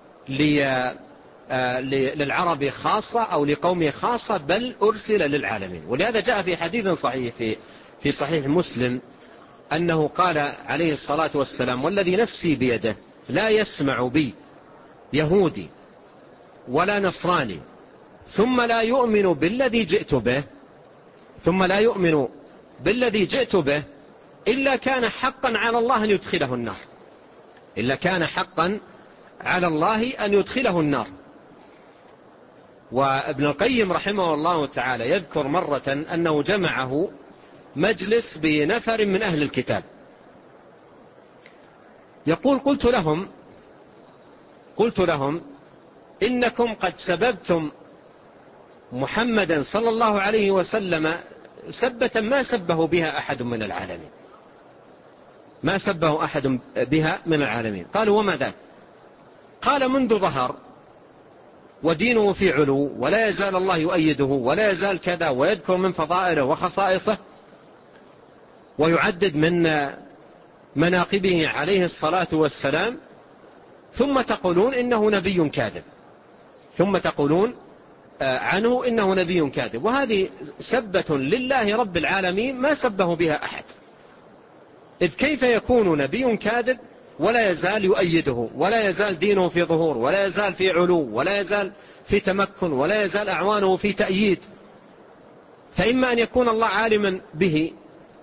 للعرب خاصة أو لقومه خاصة، بل أرسل للعالمين. ولهذا جاء في حديث صحيح في صحيح مسلم أنه قال عليه الصلاة والسلام: والذي نفسي بيده لا يسمع بي يهودي ولا نصراني ثم لا يؤمن بالذي جئت به إلا كان حقا على الله أن يدخله النار، إلا كان حقا على الله أن يدخله النار. وابن القيم رحمه الله تعالى يذكر مرة أنه جمعه مجلس بنفر من أهل الكتاب، يقول: قلت لهم إنكم قد سببتم محمدا صلى الله عليه وسلم سبة ما سبه بها أحد من العالمين، ما سبه أحد بها من العالمين. قالوا: وما ذاك؟ قال: منذ ظهر ودينه في علو ولا يزال الله يؤيده ولا يزال كذا، ويذكر من فضائله وخصائصه ويعدد من مناقبه عليه الصلاة والسلام، ثم تقولون إنه نبي كاذب، ثم تقولون عنه إنه نبي كاذب. وهذه سبة لله رب العالمين ما سبه بها أحد، إذ كيف يكون نبي كاذب ولا يزال يؤيده، ولا يزال دينه في ظهور، ولا يزال في علو، ولا يزال في تمكن، ولا يزال أعوانه في تأييد. فإما أن يكون الله عالما به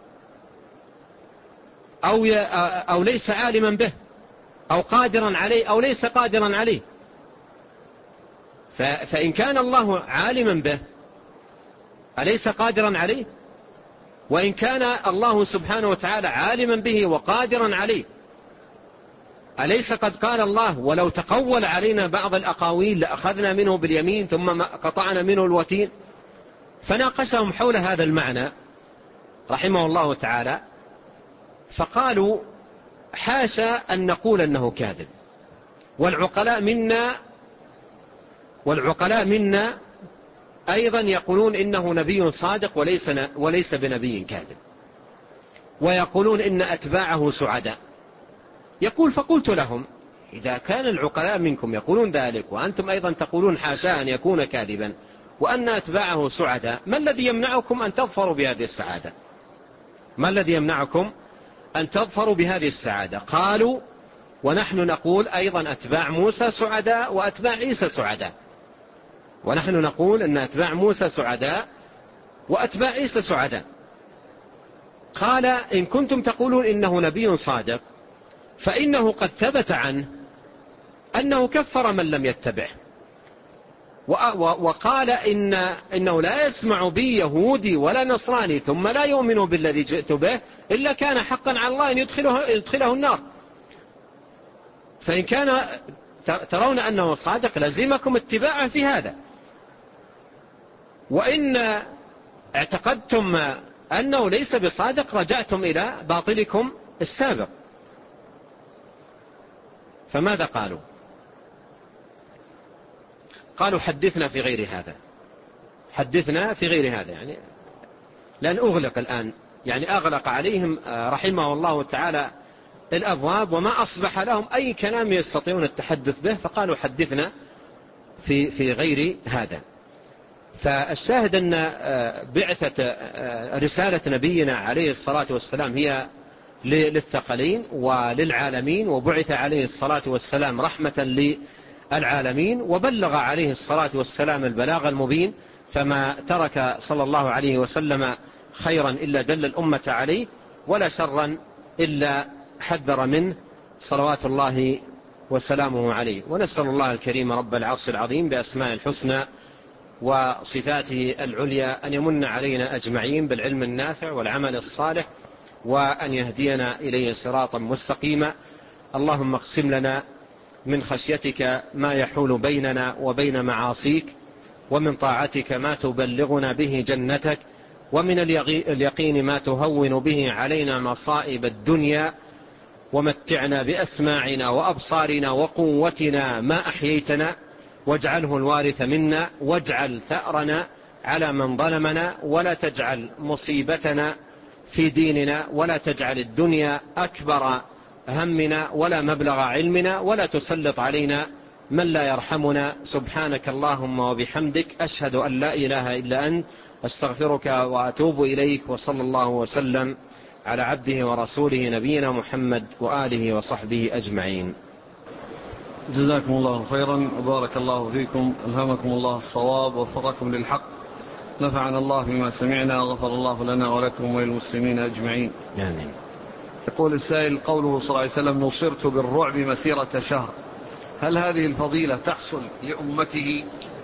أو ليس عالما به، أو قادرا عليه أو ليس قادرا عليه. فإن كان الله عالما به أليس قادرا عليه؟ وإن كان الله سبحانه وتعالى عالما به وقادرا عليه أليس قد قال الله ولو تقول علينا بعض الأقاويل لأخذنا منه باليمين ثم قطعنا منه الوتين؟ فناقشهم حول هذا المعنى رحمه الله تعالى، فقالوا حاشا أن نقول أنه كاذب، والعقلاء منا أيضا يقولون إنه نبي صادق وليس بنبي كاذب، ويقولون إن أتباعه سعداء. يقول فقلت لهم إذا كان العقلاء منكم يقولون ذلك وأنتم أيضا تقولون حاشا أن يكون كاذبا وأن أتباعه سعداء، ما الذي يمنعكم أن تظفروا بهذه السعادة؟ ما الذي يمنعكم أن تظفروا بهذه السعادة؟ قالوا ونحن نقول أيضا أتباع موسى سعداء وأتباع عيسى سعداء، ونحن نقول أن أتباع موسى سعداء وأتباع عيسى سعداء. قال إن كنتم تقولون إنه نبي صادق فإنه قد ثبت عنه أنه كفر من لم يتبعه، وقال إنه لا يسمع بي يهودي ولا نصراني ثم لا يؤمن بالذي جئت به إلا كان حقا على الله أن يدخله النار. فإن كان ترون أنه صادق لزمكم اتباعه في هذا، وإن اعتقدتم أنه ليس بصادق رجعتم إلى باطلكم السابق. فماذا قالوا؟ قالوا حدثنا في غير هذا، حدثنا في غير هذا، يعني لأن أغلق الآن، يعني أغلق عليهم رحمه الله تعالى الأبواب وما أصبح لهم أي كلام يستطيعون التحدث به، فقالوا حدثنا في غير هذا. فالشاهد أن بعثة رسالة نبينا عليه الصلاة والسلام هي للثقلين وللعالمين، وبعث عليه الصلاة والسلام رحمة للعالمين، وبلغ عليه الصلاة والسلام البلاغ المبين، فما ترك صلى الله عليه وسلم خيرا إلا دل الأمة عليه، ولا شرا إلا حذر منه صلوات الله وسلامه عليه. ونسأل الله الكريم رب العرش العظيم بأسماء الحسنى وصفاته العليا أن يمن علينا أجمعين بالعلم النافع والعمل الصالح، وأن يهدينا إليه صراطا مستقيما. اللهم اقسم لنا من خشيتك ما يحول بيننا وبين معاصيك، ومن طاعتك ما تبلغنا به جنتك، ومن اليقين ما تهون به علينا مصائب الدنيا، ومتعنا بأسماعنا وأبصارنا وقوتنا ما أحييتنا، واجعله الوارث منا، واجعل ثأرنا على من ظلمنا، ولا تجعل مصيبتنا في ديننا، ولا تجعل الدنيا أكبر همنا ولا مبلغ علمنا، ولا تسلط علينا من لا يرحمنا. سبحانك اللهم وبحمدك، أشهد أن لا إله إلا أنت، أستغفرك وأتوب إليك. وصلى الله وسلم على عبده ورسوله نبينا محمد وآله وصحبه أجمعين. جزاكم الله خيرا وبارك الله فيكم، ألهمكم الله الصواب ووفقكم للحق، نفعنا الله بما سمعنا، غفر الله لنا ولكم وللمسلمين أجمعين. آمين. يقول السائل قوله صلى الله عليه وسلم نصرت بالرعب مسيرة شهر، هل هذه الفضيلة تحصل لأمته؟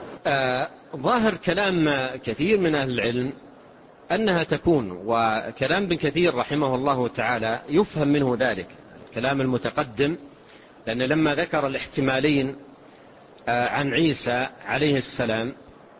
ظاهر كلام كثير من أهل العلم أنها تكون، وكلام ابن كثير رحمه الله تعالى يفهم منه ذلك كلام المتقدم، لأن لما ذكر الاحتمالين عن عيسى عليه السلام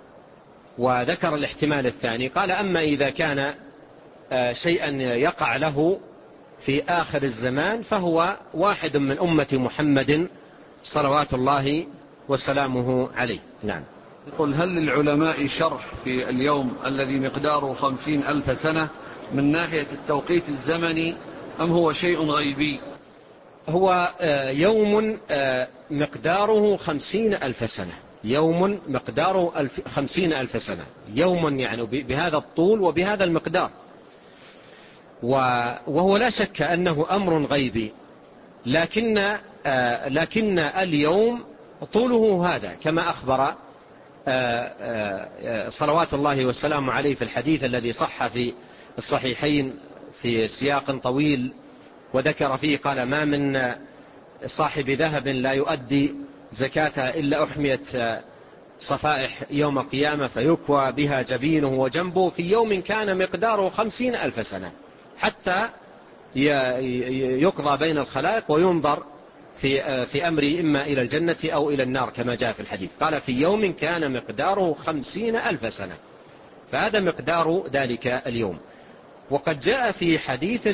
وذكر الاحتمال الثاني قال أما إذا كان شيئا يقع له في آخر الزمان فهو واحد من أمة محمد صلوات الله وسلامه عليه. نعم. يقول هل للعلماء شرح في اليوم الذي مقداره 50,000 سنة من ناحية التوقيت الزمني أم هو شيء غيبي؟ هو يوم مقداره 50,000 سنة، يوم مقداره 50,000 سنة، يوم يعني بهذا الطول وبهذا المقدار، وهو لا شك أنه أمر غيبي لكن اليوم طوله هذا كما أخبر صلوات الله والسلام عليه في الحديث الذي صح في الصحيحين في سياق طويل، وذكر فيه قال: ما من صاحب ذهب لا يؤدي زكاتها إلا أحميت صفائح يوم القيامة فيكوى بها جبينه وجنبه في يوم كان مقداره 50,000 سنة، حتى يقضى بين الخلائق وينظر في أمره إما إلى الجنة أو إلى النار كما جاء في الحديث. قال: في يوم كان مقداره 50,000 سنة، فهذا مقدار ذلك اليوم. وقد جاء في حديث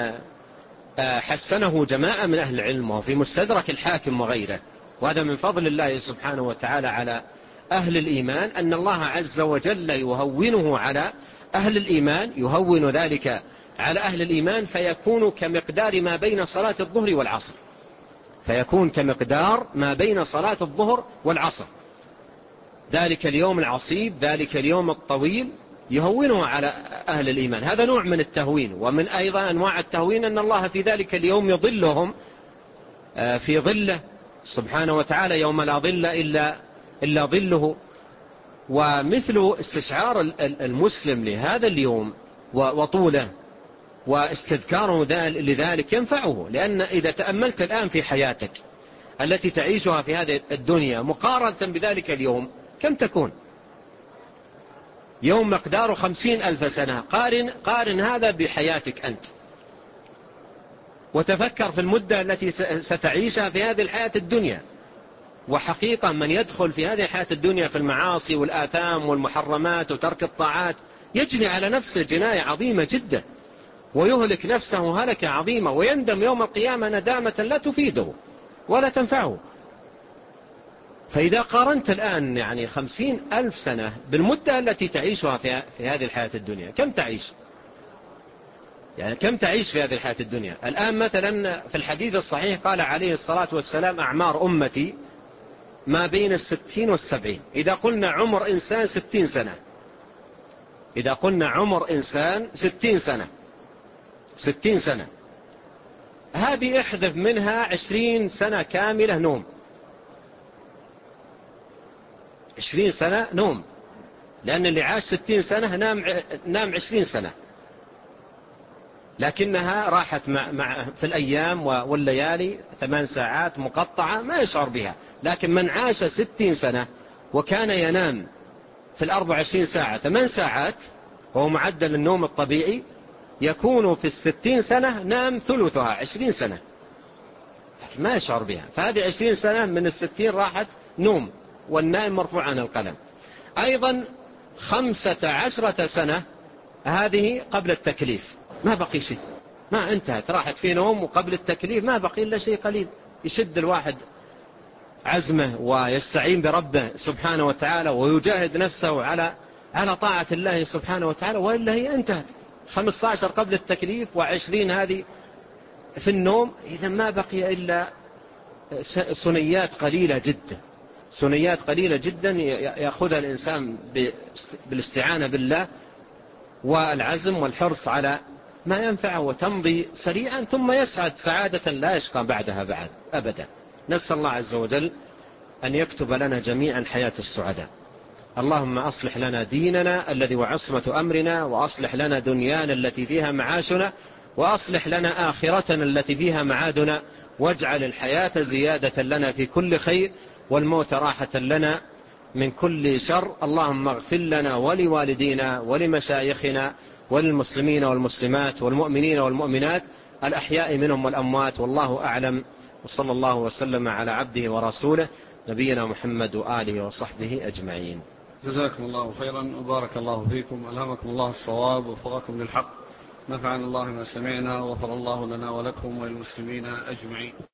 حسنه جماعة من أهل العلم وفي مستدرك الحاكم وغيره، وهذا من فضل الله سبحانه وتعالى على أهل الإيمان، أن الله عز وجل يهونه على أهل الإيمان، يهون ذلك على أهل الإيمان، فيكون كمقدار ما بين صلاة الظهر والعصر، فيكون كمقدار ما بين صلاة الظهر والعصر. ذلك اليوم العصيب، ذلك اليوم الطويل يهونه على أهل الإيمان. هذا نوع من التهوين. ومن أيضا أنواع التهوين أن الله في ذلك اليوم يظلهم في ظله سبحانه وتعالى يوم لا ظل إلا ظله. ومثل استشعار المسلم لهذا اليوم وطوله واستذكاره لذلك ينفعه، لأن إذا تأملت الآن في حياتك التي تعيشها في هذه الدنيا مقارنة بذلك اليوم كم تكون؟ يوم مقداره 50,000 سنة، قارن هذا بحياتك أنت، وتفكر في المدة التي ستعيشها في هذه الحياة الدنيا. وحقيقة من يدخل في هذه الحياة الدنيا في المعاصي والآثام والمحرمات وترك الطاعات يجني على نفسه جناية عظيمة جدا، ويهلك نفسه هلكة عظيمة، ويندم يوم القيامة ندامة لا تفيده ولا تنفعه. فإذا قارنت الآن يعني 50,000 سنة بالمدة التي تعيشها في هذه الحياة الدنيا، كم تعيش؟ يعني كم تعيش في هذه الحياة الدنيا؟ الآن مثلا في الحديث الصحيح قال عليه الصلاة والسلام: أعمار أمتي ما بين 60 و70. إذا قلنا عمر إنسان 60 سنة، إذا قلنا عمر إنسان 60 سنة، 60 سنة هذه احذف منها 20 سنة كاملة نوم، 20 سنة نوم، لأن اللي عاش 60 سنة نام 20 سنة، لكنها راحت في الأيام والليالي 8 ساعات مقطعة ما يشعر بها. لكن من عاش 60 سنة وكان ينام في 24 ساعة 8 ساعات، وهو معدل النوم الطبيعي، يكون في 60 سنة نام ثلثها 20 سنة، لكن ما يشعر بها. فهذه 20 سنة من 60 راحت نوم، والنائم مرفوع عن القلم. أيضا 15 سنة هذه قبل التكليف، ما بقي شيء، ما انتهت، راحت في نوم، وقبل التكليف ما بقي إلا شيء قليل. يشد الواحد عزمه ويستعين بربه سبحانه وتعالى ويجاهد نفسه على طاعة الله سبحانه وتعالى، وإلا هي انتهت. 15 قبل التكليف و20 هذه في النوم، إذا ما بقي إلا سنيات قليلة جدا، سنيات قليلة جدا يأخذها الإنسان بالاستعانة بالله والعزم والحرص على ما ينفعه، وتمضي سريعا ثم يسعد سعادة لا يشقى بعدها بعد أبدا. نسأل الله عز وجل أن يكتب لنا جميعا حياة السعداء. اللهم أصلح لنا ديننا الذي وعصمة أمرنا، وأصلح لنا دنيانا التي فيها معاشنا، وأصلح لنا آخرتنا التي فيها معادنا، واجعل الحياة زيادة لنا في كل خير، والموت راحة لنا من كل شر. اللهم اغفر لنا ولوالدينا ولمشايخنا وللمسلمين والمسلمات والمؤمنين والمؤمنات الأحياء منهم والأموات، والله أعلم. وصلى الله وسلم على عبده ورسوله نبينا محمد وآله وصحبه أجمعين. جزاكم الله خيرا وبارك الله فيكم، ألهمكم الله الصواب ووفقكم للحق، نفعنا الله ما سمعنا، وغفر الله لنا ولكم وللمسلمين أجمعين.